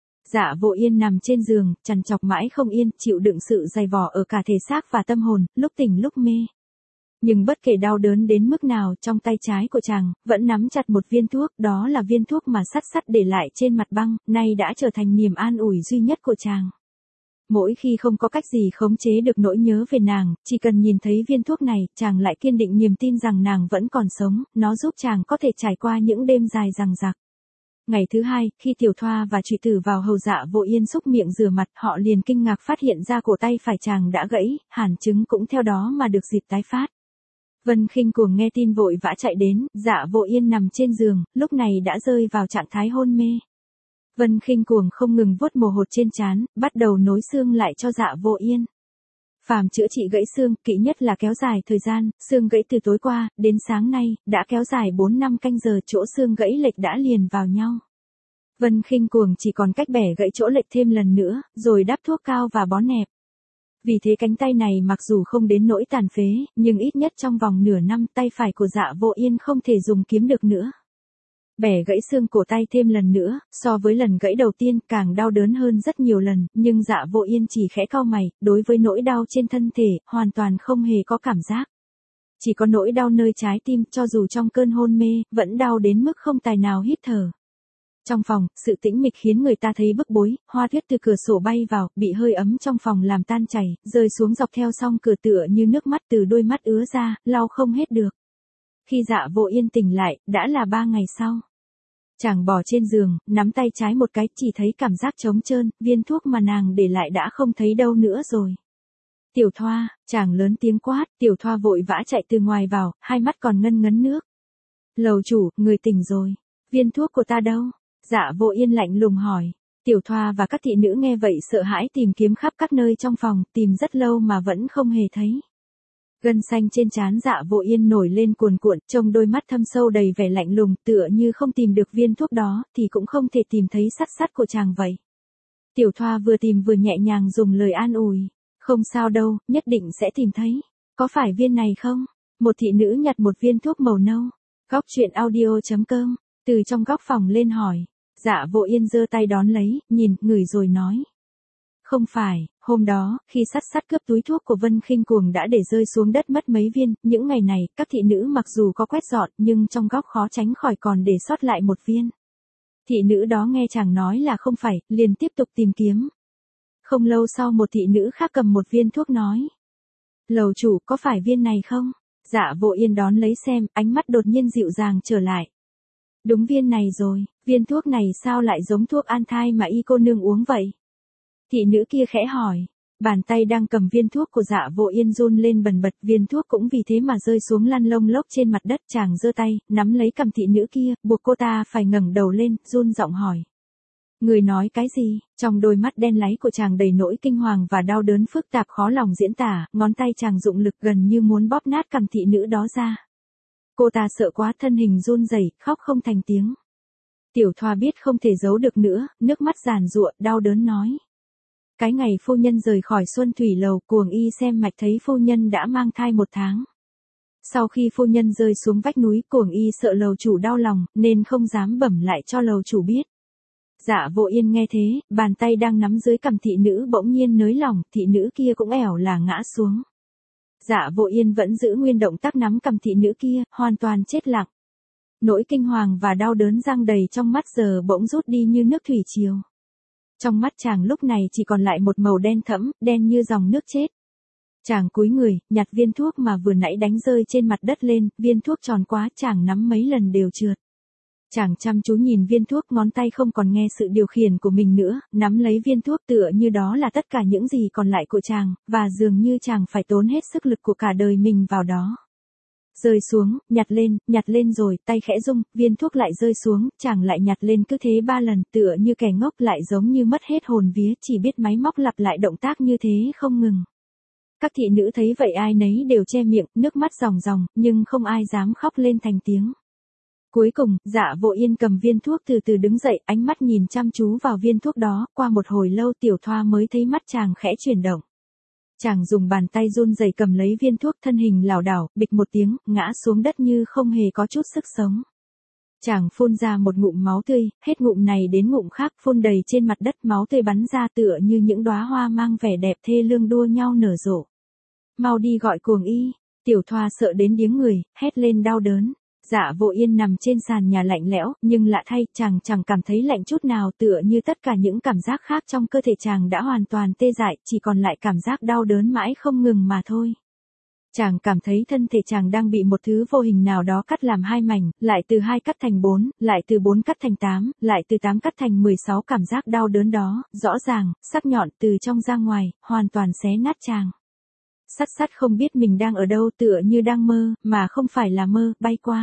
Dạ Vô Yên nằm trên giường, trằn trọc mãi không yên, chịu đựng sự dày vò ở cả thể xác và tâm hồn, lúc tỉnh lúc mê. Nhưng bất kể đau đớn đến mức nào, trong tay trái của chàng, vẫn nắm chặt một viên thuốc, đó là viên thuốc mà Sắt Sắt để lại trên mặt băng, nay đã trở thành niềm an ủi duy nhất của chàng. Mỗi khi không có cách gì khống chế được nỗi nhớ về nàng, chỉ cần nhìn thấy viên thuốc này, chàng lại kiên định niềm tin rằng nàng vẫn còn sống, nó giúp chàng có thể trải qua những đêm dài dằng dặc. Ngày thứ hai, khi Tiểu Thoa và Trụy Tử vào hầu Dạ Vô Yên xúc miệng rửa mặt, họ liền kinh ngạc phát hiện ra cổ tay phải chàng đã gãy, hàn chứng cũng theo đó mà được dịp tái phát. Vân Khinh Cuồng nghe tin vội vã chạy đến, Dạ Vô Yên nằm trên giường, lúc này đã rơi vào trạng thái hôn mê. Vân Khinh Cuồng không ngừng vuốt mồ hột trên trán, bắt đầu nối xương lại cho Dạ Vô Yên. Phàm chữa trị gãy xương, kỹ nhất là kéo dài thời gian, xương gãy từ tối qua, đến sáng nay, đã kéo dài bốn năm canh giờ, chỗ xương gãy lệch đã liền vào nhau. Vân Khinh Cuồng chỉ còn cách bẻ gãy chỗ lệch thêm lần nữa, rồi đắp thuốc cao và bó nẹp. Vì thế cánh tay này mặc dù không đến nỗi tàn phế, nhưng ít nhất trong vòng nửa năm tay phải của Dạ Vô Yên không thể dùng kiếm được nữa. Bẻ gãy xương cổ tay thêm lần nữa, so với lần gãy đầu tiên càng đau đớn hơn rất nhiều lần, nhưng Dạ Vô Yên chỉ khẽ cau mày, đối với nỗi đau trên thân thể, hoàn toàn không hề có cảm giác. Chỉ có nỗi đau nơi trái tim, cho dù trong cơn hôn mê, vẫn đau đến mức không tài nào hít thở. Trong phòng, sự tĩnh mịch khiến người ta thấy bức bối, hoa tuyết từ cửa sổ bay vào, bị hơi ấm trong phòng làm tan chảy, rơi xuống dọc theo song cửa tựa như nước mắt từ đôi mắt ứa ra, lau không hết được. Khi Dạ Vô Yên tỉnh lại, đã là ba ngày sau. Chàng bò trên giường, nắm tay trái một cái, chỉ thấy cảm giác trống trơn, viên thuốc mà nàng để lại đã không thấy đâu nữa rồi. Tiểu Thoa, chàng lớn tiếng quát, Tiểu Thoa vội vã chạy từ ngoài vào, hai mắt còn ngân ngấn nước. Lầu chủ, người tỉnh rồi. Viên thuốc của ta đâu? Dạ Vô Yên lạnh lùng hỏi. Tiểu Thoa và các thị nữ nghe vậy sợ hãi tìm kiếm khắp các nơi trong phòng, tìm rất lâu mà vẫn không hề thấy. Gân xanh trên trán Dạ Vô Yên nổi lên cuồn cuộn, trông đôi mắt thâm sâu đầy vẻ lạnh lùng, tựa như không tìm được viên thuốc đó, thì cũng không thể tìm thấy Sắt Sắt của chàng vậy. Tiểu Thoa vừa tìm vừa nhẹ nhàng dùng lời an ủi. Không sao đâu, nhất định sẽ tìm thấy. Có phải viên này không? Một thị nữ nhặt một viên thuốc màu nâu. Góc truyện audio chấm com, từ trong góc phòng lên hỏi. Dạ Vô Yên giơ tay đón lấy, nhìn, ngửi rồi nói. Không phải, hôm đó, khi Sắt Sắt cướp túi thuốc của Vân Khinh Cuồng đã để rơi xuống đất mất mấy viên, những ngày này, các thị nữ mặc dù có quét dọn, nhưng trong góc khó tránh khỏi còn để sót lại một viên. Thị nữ đó nghe chàng nói là không phải, liền tiếp tục tìm kiếm. Không lâu sau một thị nữ khác cầm một viên thuốc nói. Lầu chủ, có phải viên này không? Dạ Vô Yên đón lấy xem, ánh mắt đột nhiên dịu dàng trở lại. Đúng viên này rồi, viên thuốc này sao lại giống thuốc an thai mà y cô nương uống vậy? Thị nữ kia khẽ hỏi. Bàn tay đang cầm viên thuốc của Dạ Vô Yên run lên bần bật, viên thuốc cũng vì thế mà rơi xuống lăn lông lốc trên mặt đất. Chàng giơ tay, nắm lấy cầm thị nữ kia, buộc cô ta phải ngẩng đầu lên, run giọng hỏi. Người nói cái gì? Trong đôi mắt đen láy của chàng đầy nỗi kinh hoàng và đau đớn phức tạp khó lòng diễn tả, ngón tay chàng dụng lực gần như muốn bóp nát cầm thị nữ đó ra. Cô ta sợ quá, thân hình run rẩy, khóc không thành tiếng. Tiểu Thoa biết không thể giấu được nữa, nước mắt giàn giụa, đau đớn nói. Cái ngày phu nhân rời khỏi Xuân Thủy Lầu, Cuồng y xem mạch thấy phu nhân đã mang thai một tháng. Sau khi phu nhân rơi xuống vách núi, Cuồng y sợ lầu chủ đau lòng, nên không dám bẩm lại cho lầu chủ biết. Dạ Vô Yên nghe thế, bàn tay đang nắm dưới cằm thị nữ bỗng nhiên nới lỏng, thị nữ kia cũng ẻo là ngã xuống. Dạ Vô Yên vẫn giữ nguyên động tác nắm cằm thị nữ kia, hoàn toàn chết lặng. Nỗi kinh hoàng và đau đớn giăng đầy trong mắt giờ bỗng rút đi như nước thủy triều. Trong mắt chàng lúc này chỉ còn lại một màu đen thẫm, đen như dòng nước chết. Chàng cúi người, nhặt viên thuốc mà vừa nãy đánh rơi trên mặt đất lên, viên thuốc tròn quá, chàng nắm mấy lần đều trượt. Chàng chăm chú nhìn viên thuốc, ngón tay không còn nghe sự điều khiển của mình nữa, nắm lấy viên thuốc tựa như đó là tất cả những gì còn lại của chàng, và dường như chàng phải tốn hết sức lực của cả đời mình vào đó. Rơi xuống, nhặt lên, nhặt lên rồi, tay khẽ rung, viên thuốc lại rơi xuống, chàng lại nhặt lên, cứ thế ba lần, tựa như kẻ ngốc, lại giống như mất hết hồn vía, chỉ biết máy móc lặp lại động tác như thế không ngừng. Các thị nữ thấy vậy ai nấy đều che miệng, nước mắt ròng ròng, nhưng không ai dám khóc lên thành tiếng. Cuối cùng, Dạ Vô Yên cầm viên thuốc từ từ đứng dậy, ánh mắt nhìn chăm chú vào viên thuốc đó, qua một hồi lâu Tiểu Thoa mới thấy mắt chàng khẽ chuyển động. Chàng dùng bàn tay run rẩy cầm lấy viên thuốc, thân hình lảo đảo, bịch một tiếng, ngã xuống đất như không hề có chút sức sống. Chàng phun ra một ngụm máu tươi, hết ngụm này đến ngụm khác, phun đầy trên mặt đất, máu tươi bắn ra tựa như những đóa hoa mang vẻ đẹp thê lương đua nhau nở rộ. Mau đi gọi cuồng y. Tiểu Thoa sợ đến điếng người, hét lên đau đớn. Dạ Vô Yên nằm trên sàn nhà lạnh lẽo, nhưng lạ thay, chàng chẳng cảm thấy lạnh chút nào, tựa như tất cả những cảm giác khác trong cơ thể chàng đã hoàn toàn tê dại, chỉ còn lại cảm giác đau đớn mãi không ngừng mà thôi. Chàng cảm thấy thân thể chàng đang bị một thứ vô hình nào đó cắt làm hai mảnh, lại từ hai cắt thành bốn, lại từ bốn cắt thành tám, lại từ tám cắt thành mười sáu. Cảm giác đau đớn đó, rõ ràng, sắc nhọn từ trong ra ngoài, hoàn toàn xé nát chàng. Sắt sắt không biết mình đang ở đâu, tựa như đang mơ, mà không phải là mơ, bay qua.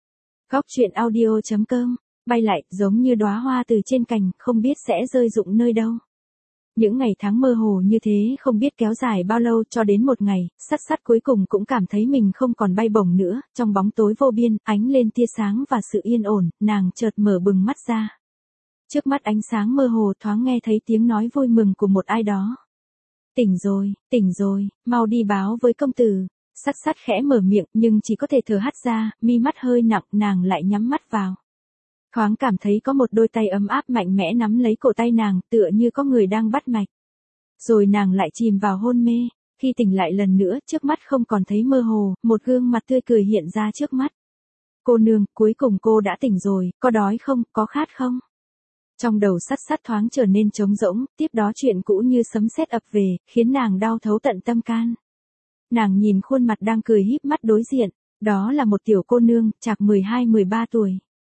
Góc truyện audio chấm com, bay lại, giống như đóa hoa từ trên cành, không biết sẽ rơi rụng nơi đâu. Những ngày tháng mơ hồ như thế không biết kéo dài bao lâu, cho đến một ngày, sắt sắt cuối cùng cũng cảm thấy mình không còn bay bổng nữa, trong bóng tối vô biên, ánh lên tia sáng và sự yên ổn, nàng chợt mở bừng mắt ra. Trước mắt ánh sáng mơ hồ thoáng nghe thấy tiếng nói vui mừng của một ai đó. Tỉnh rồi, tỉnh rồi, mau đi báo với công tử. Sắt sắt khẽ mở miệng nhưng chỉ có thể thở hắt ra, mi mắt hơi nặng, nàng lại nhắm mắt vào. Thoáng cảm thấy có một đôi tay ấm áp mạnh mẽ nắm lấy cổ tay nàng, tựa như có người đang bắt mạch. Rồi nàng lại chìm vào hôn mê, khi tỉnh lại lần nữa, trước mắt không còn thấy mơ hồ, một gương mặt tươi cười hiện ra trước mắt. Cô nương, cuối cùng cô đã tỉnh rồi, có đói không, có khát không? Trong đầu sắt sắt thoáng trở nên trống rỗng, tiếp đó chuyện cũ như sấm sét ập về, khiến nàng đau thấu tận tâm can. Nàng nhìn khuôn mặt đang cười híp mắt đối diện, đó là một tiểu cô nương, chạc mười hai mười ba tuổi.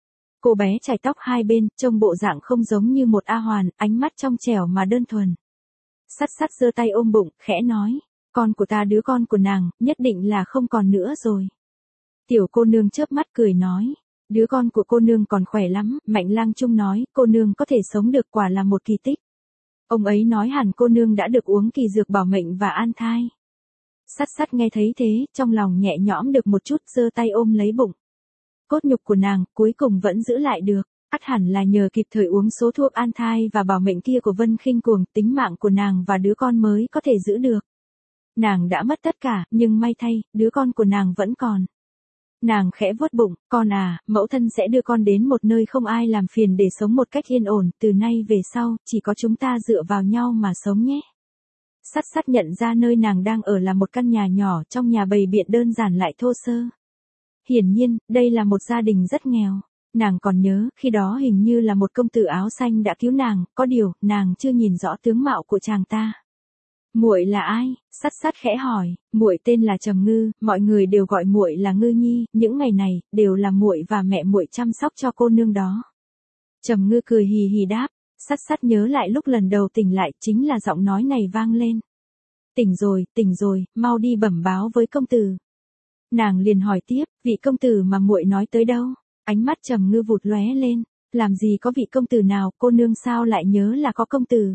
Cô bé chải tóc hai bên, trông bộ dạng không giống như một A Hoàn, ánh mắt trong trẻo mà đơn thuần. Sắt sắt giơ tay ôm bụng, khẽ nói, con của ta, đứa con của nàng, nhất định là không còn nữa rồi. Tiểu cô nương chớp mắt cười nói, đứa con của cô nương còn khỏe lắm, Mạnh Lang Trung nói, cô nương có thể sống được quả là một kỳ tích. Ông ấy nói hẳn cô nương đã được uống kỳ dược bảo mệnh và an thai. Sắt sắt nghe thấy thế, trong lòng nhẹ nhõm được một chút, giơ tay ôm lấy bụng. Cốt nhục của nàng, cuối cùng vẫn giữ lại được, ắt hẳn là nhờ kịp thời uống số thuốc an thai và bảo mệnh kia của Vân Khinh Cuồng, tính mạng của nàng và đứa con mới có thể giữ được. Nàng đã mất tất cả, nhưng may thay, đứa con của nàng vẫn còn. Nàng khẽ vuốt bụng, con à, mẫu thân sẽ đưa con đến một nơi không ai làm phiền để sống một cách yên ổn, từ nay về sau, chỉ có chúng ta dựa vào nhau mà sống nhé. Sắt sắt nhận ra nơi nàng đang ở là một căn nhà nhỏ, trong nhà bày biện đơn giản lại thô sơ. Hiển nhiên, đây là một gia đình rất nghèo. Nàng còn nhớ, khi đó hình như là một công tử áo xanh đã cứu nàng, có điều, nàng chưa nhìn rõ tướng mạo của chàng ta. Muội là ai? Sắt sắt khẽ hỏi. Muội tên là Trầm Ngư, mọi người đều gọi muội là Ngư Nhi, những ngày này, đều là muội và mẹ muội chăm sóc cho cô nương đó. Trầm Ngư cười hì hì đáp. Sắt sắt nhớ lại lúc lần đầu tỉnh lại, chính là giọng nói này vang lên. Tỉnh rồi, tỉnh rồi, mau đi bẩm báo với công tử. Nàng liền hỏi tiếp, vị công tử mà muội nói tới đâu? Ánh mắt Trầm Ngư vụt lóe lên, làm gì có vị công tử nào, cô nương sao lại nhớ là có công tử?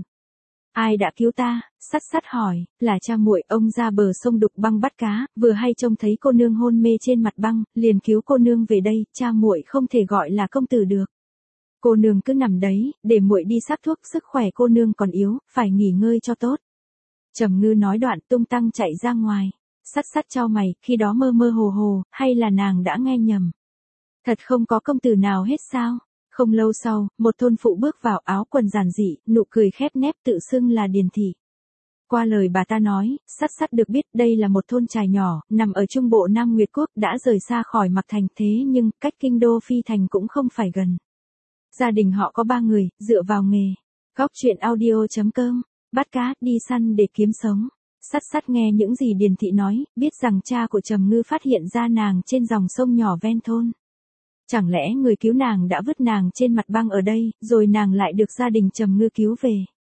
Ai đã cứu ta? Sắt sắt hỏi, là cha muội, ông ra bờ sông đục băng bắt cá, vừa hay trông thấy cô nương hôn mê trên mặt băng, liền cứu cô nương về đây, cha muội không thể gọi là công tử được. Cô nương cứ nằm đấy, để muội đi sắc thuốc, sức khỏe cô nương còn yếu, phải nghỉ ngơi cho tốt. Trầm Ngư nói đoạn tung tăng chạy ra ngoài. Sắt sắt chau mày, khi đó mơ mơ hồ hồ, hay là nàng đã nghe nhầm? Thật không có công tử nào hết sao? Không lâu sau, một thôn phụ bước vào, áo quần giản dị, nụ cười khép nép, tự xưng là Điền Thị. Qua lời bà ta nói, sắt sắt được biết đây là một thôn trài nhỏ, nằm ở trung bộ Nam Nguyệt Quốc, đã rời xa khỏi Mạc Thành, thế nhưng, cách kinh đô Phi Thành cũng không phải gần. Gia đình họ có ba người, dựa vào nghề. Góc truyện audio chấm com, bắt cá, đi săn để kiếm sống. Sắt sắt nghe những gì Điền Thị nói, biết rằng cha của Trầm Ngư phát hiện ra nàng trên dòng sông nhỏ ven thôn. Chẳng lẽ người cứu nàng đã vứt nàng trên mặt băng ở đây, rồi nàng lại được gia đình Trầm Ngư cứu về?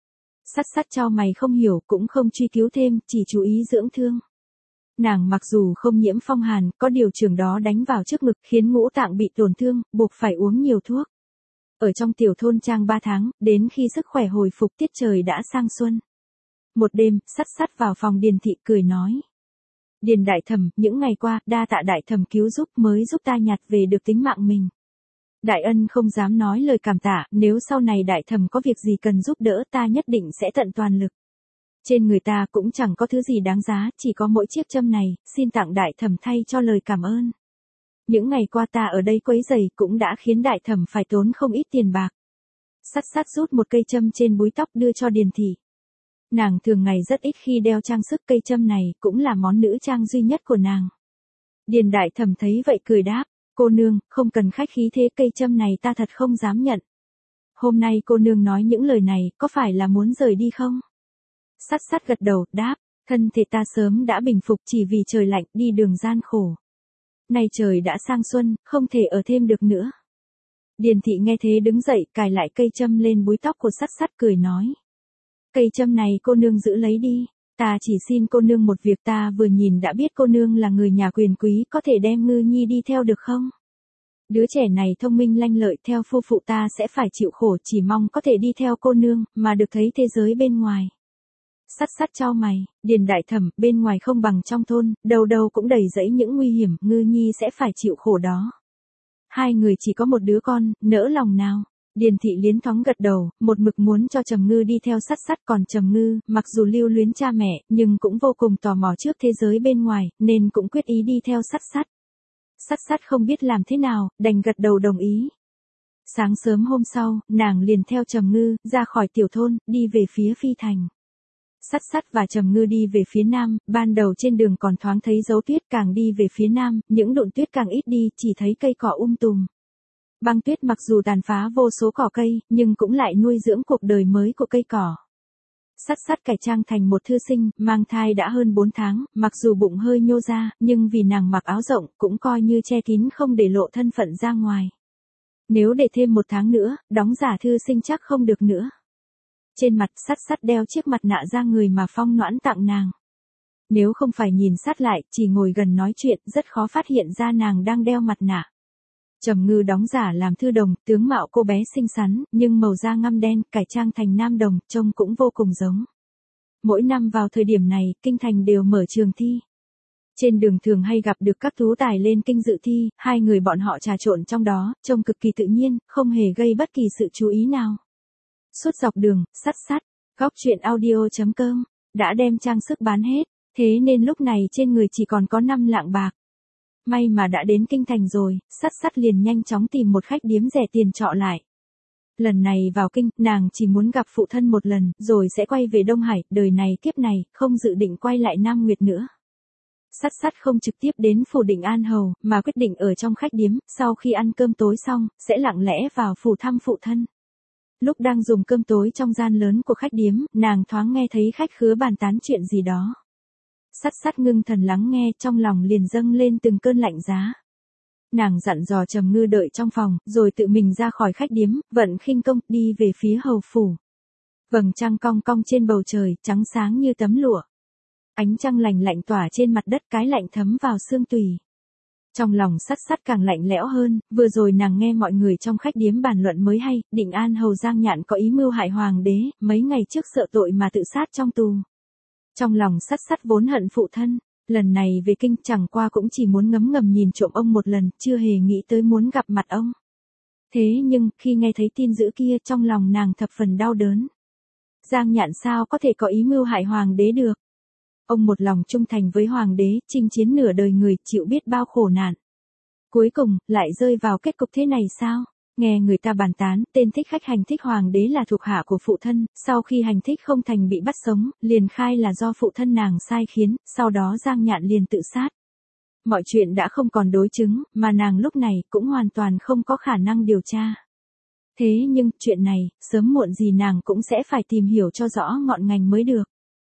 Sắt sắt chau mày không hiểu, cũng không truy cứu thêm, chỉ chú ý dưỡng thương. Nàng mặc dù không nhiễm phong hàn, có điều trường đó đánh vào trước ngực khiến ngũ tạng bị tổn thương, buộc phải uống nhiều thuốc. Ở trong tiểu thôn trang ba tháng, đến khi sức khỏe hồi phục tiết trời đã sang xuân. Một đêm, sắt sắt vào phòng Điền thị cười nói. Điền đại thẩm, những ngày qua, đa tạ đại thẩm cứu giúp mới giúp ta nhặt về được tính mạng mình. Đại ân không dám nói lời cảm tạ, nếu sau này đại thẩm có việc gì cần giúp đỡ ta nhất định sẽ tận toàn lực. Trên người ta cũng chẳng có thứ gì đáng giá, chỉ có mỗi chiếc châm này, xin tặng đại thẩm thay cho lời cảm ơn. Những ngày qua ta ở đây quấy rầy cũng đã khiến đại thẩm phải tốn không ít tiền bạc. Sắt sắt rút một cây châm trên búi tóc đưa cho Điền thị. Nàng thường ngày rất ít khi đeo trang sức, cây châm này cũng là món nữ trang duy nhất của nàng. Điền đại thẩm thấy vậy cười đáp, cô nương, không cần khách khí thế, cây châm này ta thật không dám nhận. Hôm nay cô nương nói những lời này, có phải là muốn rời đi không? Sắt sắt gật đầu, đáp, thân thể ta sớm đã bình phục, chỉ vì trời lạnh, đi đường gian khổ. Nay trời đã sang xuân, không thể ở thêm được nữa. Điền thị nghe thế đứng dậy, cài lại cây châm lên búi tóc của sắt sắt cười nói. Cây châm này cô nương giữ lấy đi, ta chỉ xin cô nương một việc, ta vừa nhìn đã biết cô nương là người nhà quyền quý, có thể đem Ngư Nhi đi theo được không? Đứa trẻ này thông minh lanh lợi, theo phu phụ ta sẽ phải chịu khổ, chỉ mong có thể đi theo cô nương, mà được thấy thế giới bên ngoài. Sắt sắt chau mày, Điền đại thẩm, bên ngoài không bằng trong thôn, đâu đâu cũng đầy rẫy những nguy hiểm, Ngư Nhi sẽ phải chịu khổ đó. Hai người chỉ có một đứa con, nỡ lòng nào? Điền thị liến thoáng gật đầu, một mực muốn cho Trầm Ngư đi theo sắt sắt, còn Trầm Ngư, mặc dù lưu luyến cha mẹ, nhưng cũng vô cùng tò mò trước thế giới bên ngoài, nên cũng quyết ý đi theo sắt sắt. Sắt sắt không biết làm thế nào, đành gật đầu đồng ý. Sáng sớm hôm sau, nàng liền theo Trầm Ngư, ra khỏi tiểu thôn, đi về phía Phi Thành. Sắt sắt và Trầm Ngư đi về phía nam, ban đầu trên đường còn thoáng thấy dấu tuyết, càng đi về phía nam, những đụn tuyết càng ít đi, chỉ thấy cây cỏ um tùm. Băng tuyết mặc dù tàn phá vô số cỏ cây, nhưng cũng lại nuôi dưỡng cuộc đời mới của cây cỏ. Sắt sắt cải trang thành một thư sinh, mang thai đã hơn bốn tháng, mặc dù bụng hơi nhô ra, nhưng vì nàng mặc áo rộng, cũng coi như che kín không để lộ thân phận ra ngoài. Nếu để thêm một tháng nữa, đóng giả thư sinh chắc không được nữa. Trên mặt sắt sắt đeo chiếc mặt nạ da người mà Phong Noãn tặng nàng. Nếu không phải nhìn sát lại, chỉ ngồi gần nói chuyện, rất khó phát hiện ra nàng đang đeo mặt nạ. Trầm Ngư đóng giả làm thư đồng, tướng mạo cô bé xinh xắn, nhưng màu da ngăm đen, cải trang thành nam đồng, trông cũng vô cùng giống. Mỗi năm vào thời điểm này, kinh thành đều mở trường thi. Trên đường thường hay gặp được các tú tài lên kinh dự thi, hai người bọn họ trà trộn trong đó, trông cực kỳ tự nhiên, không hề gây bất kỳ sự chú ý nào. Suốt dọc đường, sắt sắt, góc truyện audio chấm com, đã đem trang sức bán hết, thế nên lúc này trên người chỉ còn có năm lạng bạc. May mà đã đến kinh thành rồi, sắt sắt liền nhanh chóng tìm một khách điếm rẻ tiền trọ lại. Lần này vào kinh, nàng chỉ muốn gặp phụ thân một lần, rồi sẽ quay về Đông Hải, đời này kiếp này, không dự định quay lại Nam Nguyệt nữa. Sắt sắt không trực tiếp đến phủ Định An Hầu, mà quyết định ở trong khách điếm, sau khi ăn cơm tối xong, sẽ lặng lẽ vào phủ thăm phụ thân. Lúc đang dùng cơm tối trong gian lớn của khách điếm, nàng thoáng nghe thấy khách khứa bàn tán chuyện gì đó. Sắt sắt ngưng thần lắng nghe, trong lòng liền dâng lên từng cơn lạnh giá. Nàng dặn dò Trầm Ngư đợi trong phòng, rồi tự mình ra khỏi khách điếm, vận khinh công, đi về phía hầu phủ. Vầng trăng cong cong trên bầu trời, trắng sáng như tấm lụa. Ánh trăng lạnh lạnh tỏa trên mặt đất, cái lạnh thấm vào xương tủy. Trong lòng sắt sắt càng lạnh lẽo hơn, vừa rồi nàng nghe mọi người trong khách điếm bàn luận mới hay, Định An Hầu Giang Nhạn có ý mưu hại hoàng đế, mấy ngày trước sợ tội mà tự sát trong tù. Trong lòng sắt sắt vốn hận phụ thân, lần này về kinh chẳng qua cũng chỉ muốn ngấm ngầm nhìn trộm ông một lần, chưa hề nghĩ tới muốn gặp mặt ông. Thế nhưng, khi nghe thấy tin dữ kia, trong lòng nàng thập phần đau đớn. Giang Nhạn sao có thể có ý mưu hại hoàng đế được? Ông một lòng trung thành với hoàng đế, chinh chiến nửa đời người, chịu biết bao khổ nạn. Cuối cùng, lại rơi vào kết cục thế này sao? Nghe người ta bàn tán, tên thích khách hành thích hoàng đế là thuộc hạ của phụ thân, sau khi hành thích không thành bị bắt sống, liền khai là do phụ thân nàng sai khiến, sau đó Giang Nhạn liền tự sát. Mọi chuyện đã không còn đối chứng, mà nàng lúc này cũng hoàn toàn không có khả năng điều tra. Thế nhưng, chuyện này, sớm muộn gì nàng cũng sẽ phải tìm hiểu cho rõ ngọn ngành mới được.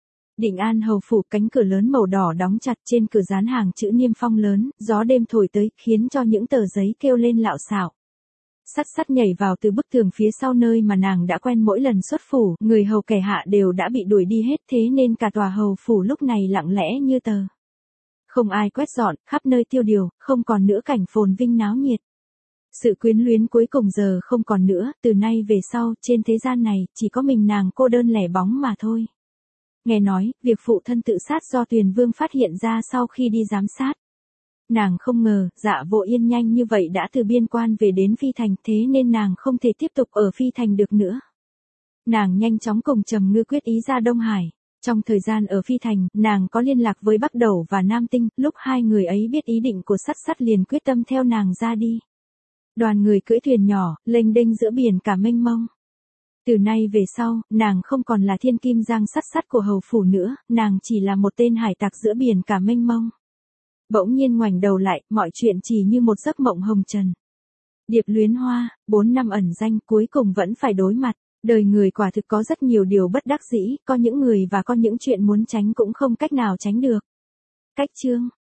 Định An hầu phủ, cánh cửa lớn màu đỏ đóng chặt, trên cửa dán hàng chữ niêm phong lớn, gió đêm thổi tới, khiến cho những tờ giấy kêu lên lạo xạo. Sắt Sắt nhảy vào từ bức tường phía sau nơi mà nàng đã quen mỗi lần xuất phủ, người hầu kẻ hạ đều đã bị đuổi đi hết, thế nên cả tòa hầu phủ lúc này lặng lẽ như tờ. Không ai quét dọn, khắp nơi tiêu điều, không còn nữa cảnh phồn vinh náo nhiệt. Sự quyến luyến cuối cùng giờ không còn nữa, từ nay về sau, trên thế gian này, chỉ có mình nàng cô đơn lẻ bóng mà thôi. Nghe nói, việc phụ thân tự sát do Tuyền Vương phát hiện ra sau khi đi giám sát. Nàng không ngờ, Dạ Vô Yên nhanh như vậy đã từ biên quan về đến Phi Thành, thế nên nàng không thể tiếp tục ở Phi Thành được nữa. Nàng nhanh chóng cùng Trầm Ngư quyết ý ra Đông Hải. Trong thời gian ở Phi Thành, nàng có liên lạc với Bắc Đẩu và Nam Tinh, lúc hai người ấy biết ý định của Sắt Sắt liền quyết tâm theo nàng ra đi. Đoàn người cưỡi thuyền nhỏ, lênh đênh giữa biển cả mênh mông. Từ nay về sau, nàng không còn là thiên kim giang Sắt Sắt của hầu phủ nữa, nàng chỉ là một tên hải tặc giữa biển cả mênh mông. Bỗng nhiên ngoảnh đầu lại, mọi chuyện chỉ như một giấc mộng hồng trần. Điệp Luyến Hoa, bốn năm ẩn danh cuối cùng vẫn phải đối mặt. Đời người quả thực có rất nhiều điều bất đắc dĩ, có những người và có những chuyện muốn tránh cũng không cách nào tránh được. Cách chương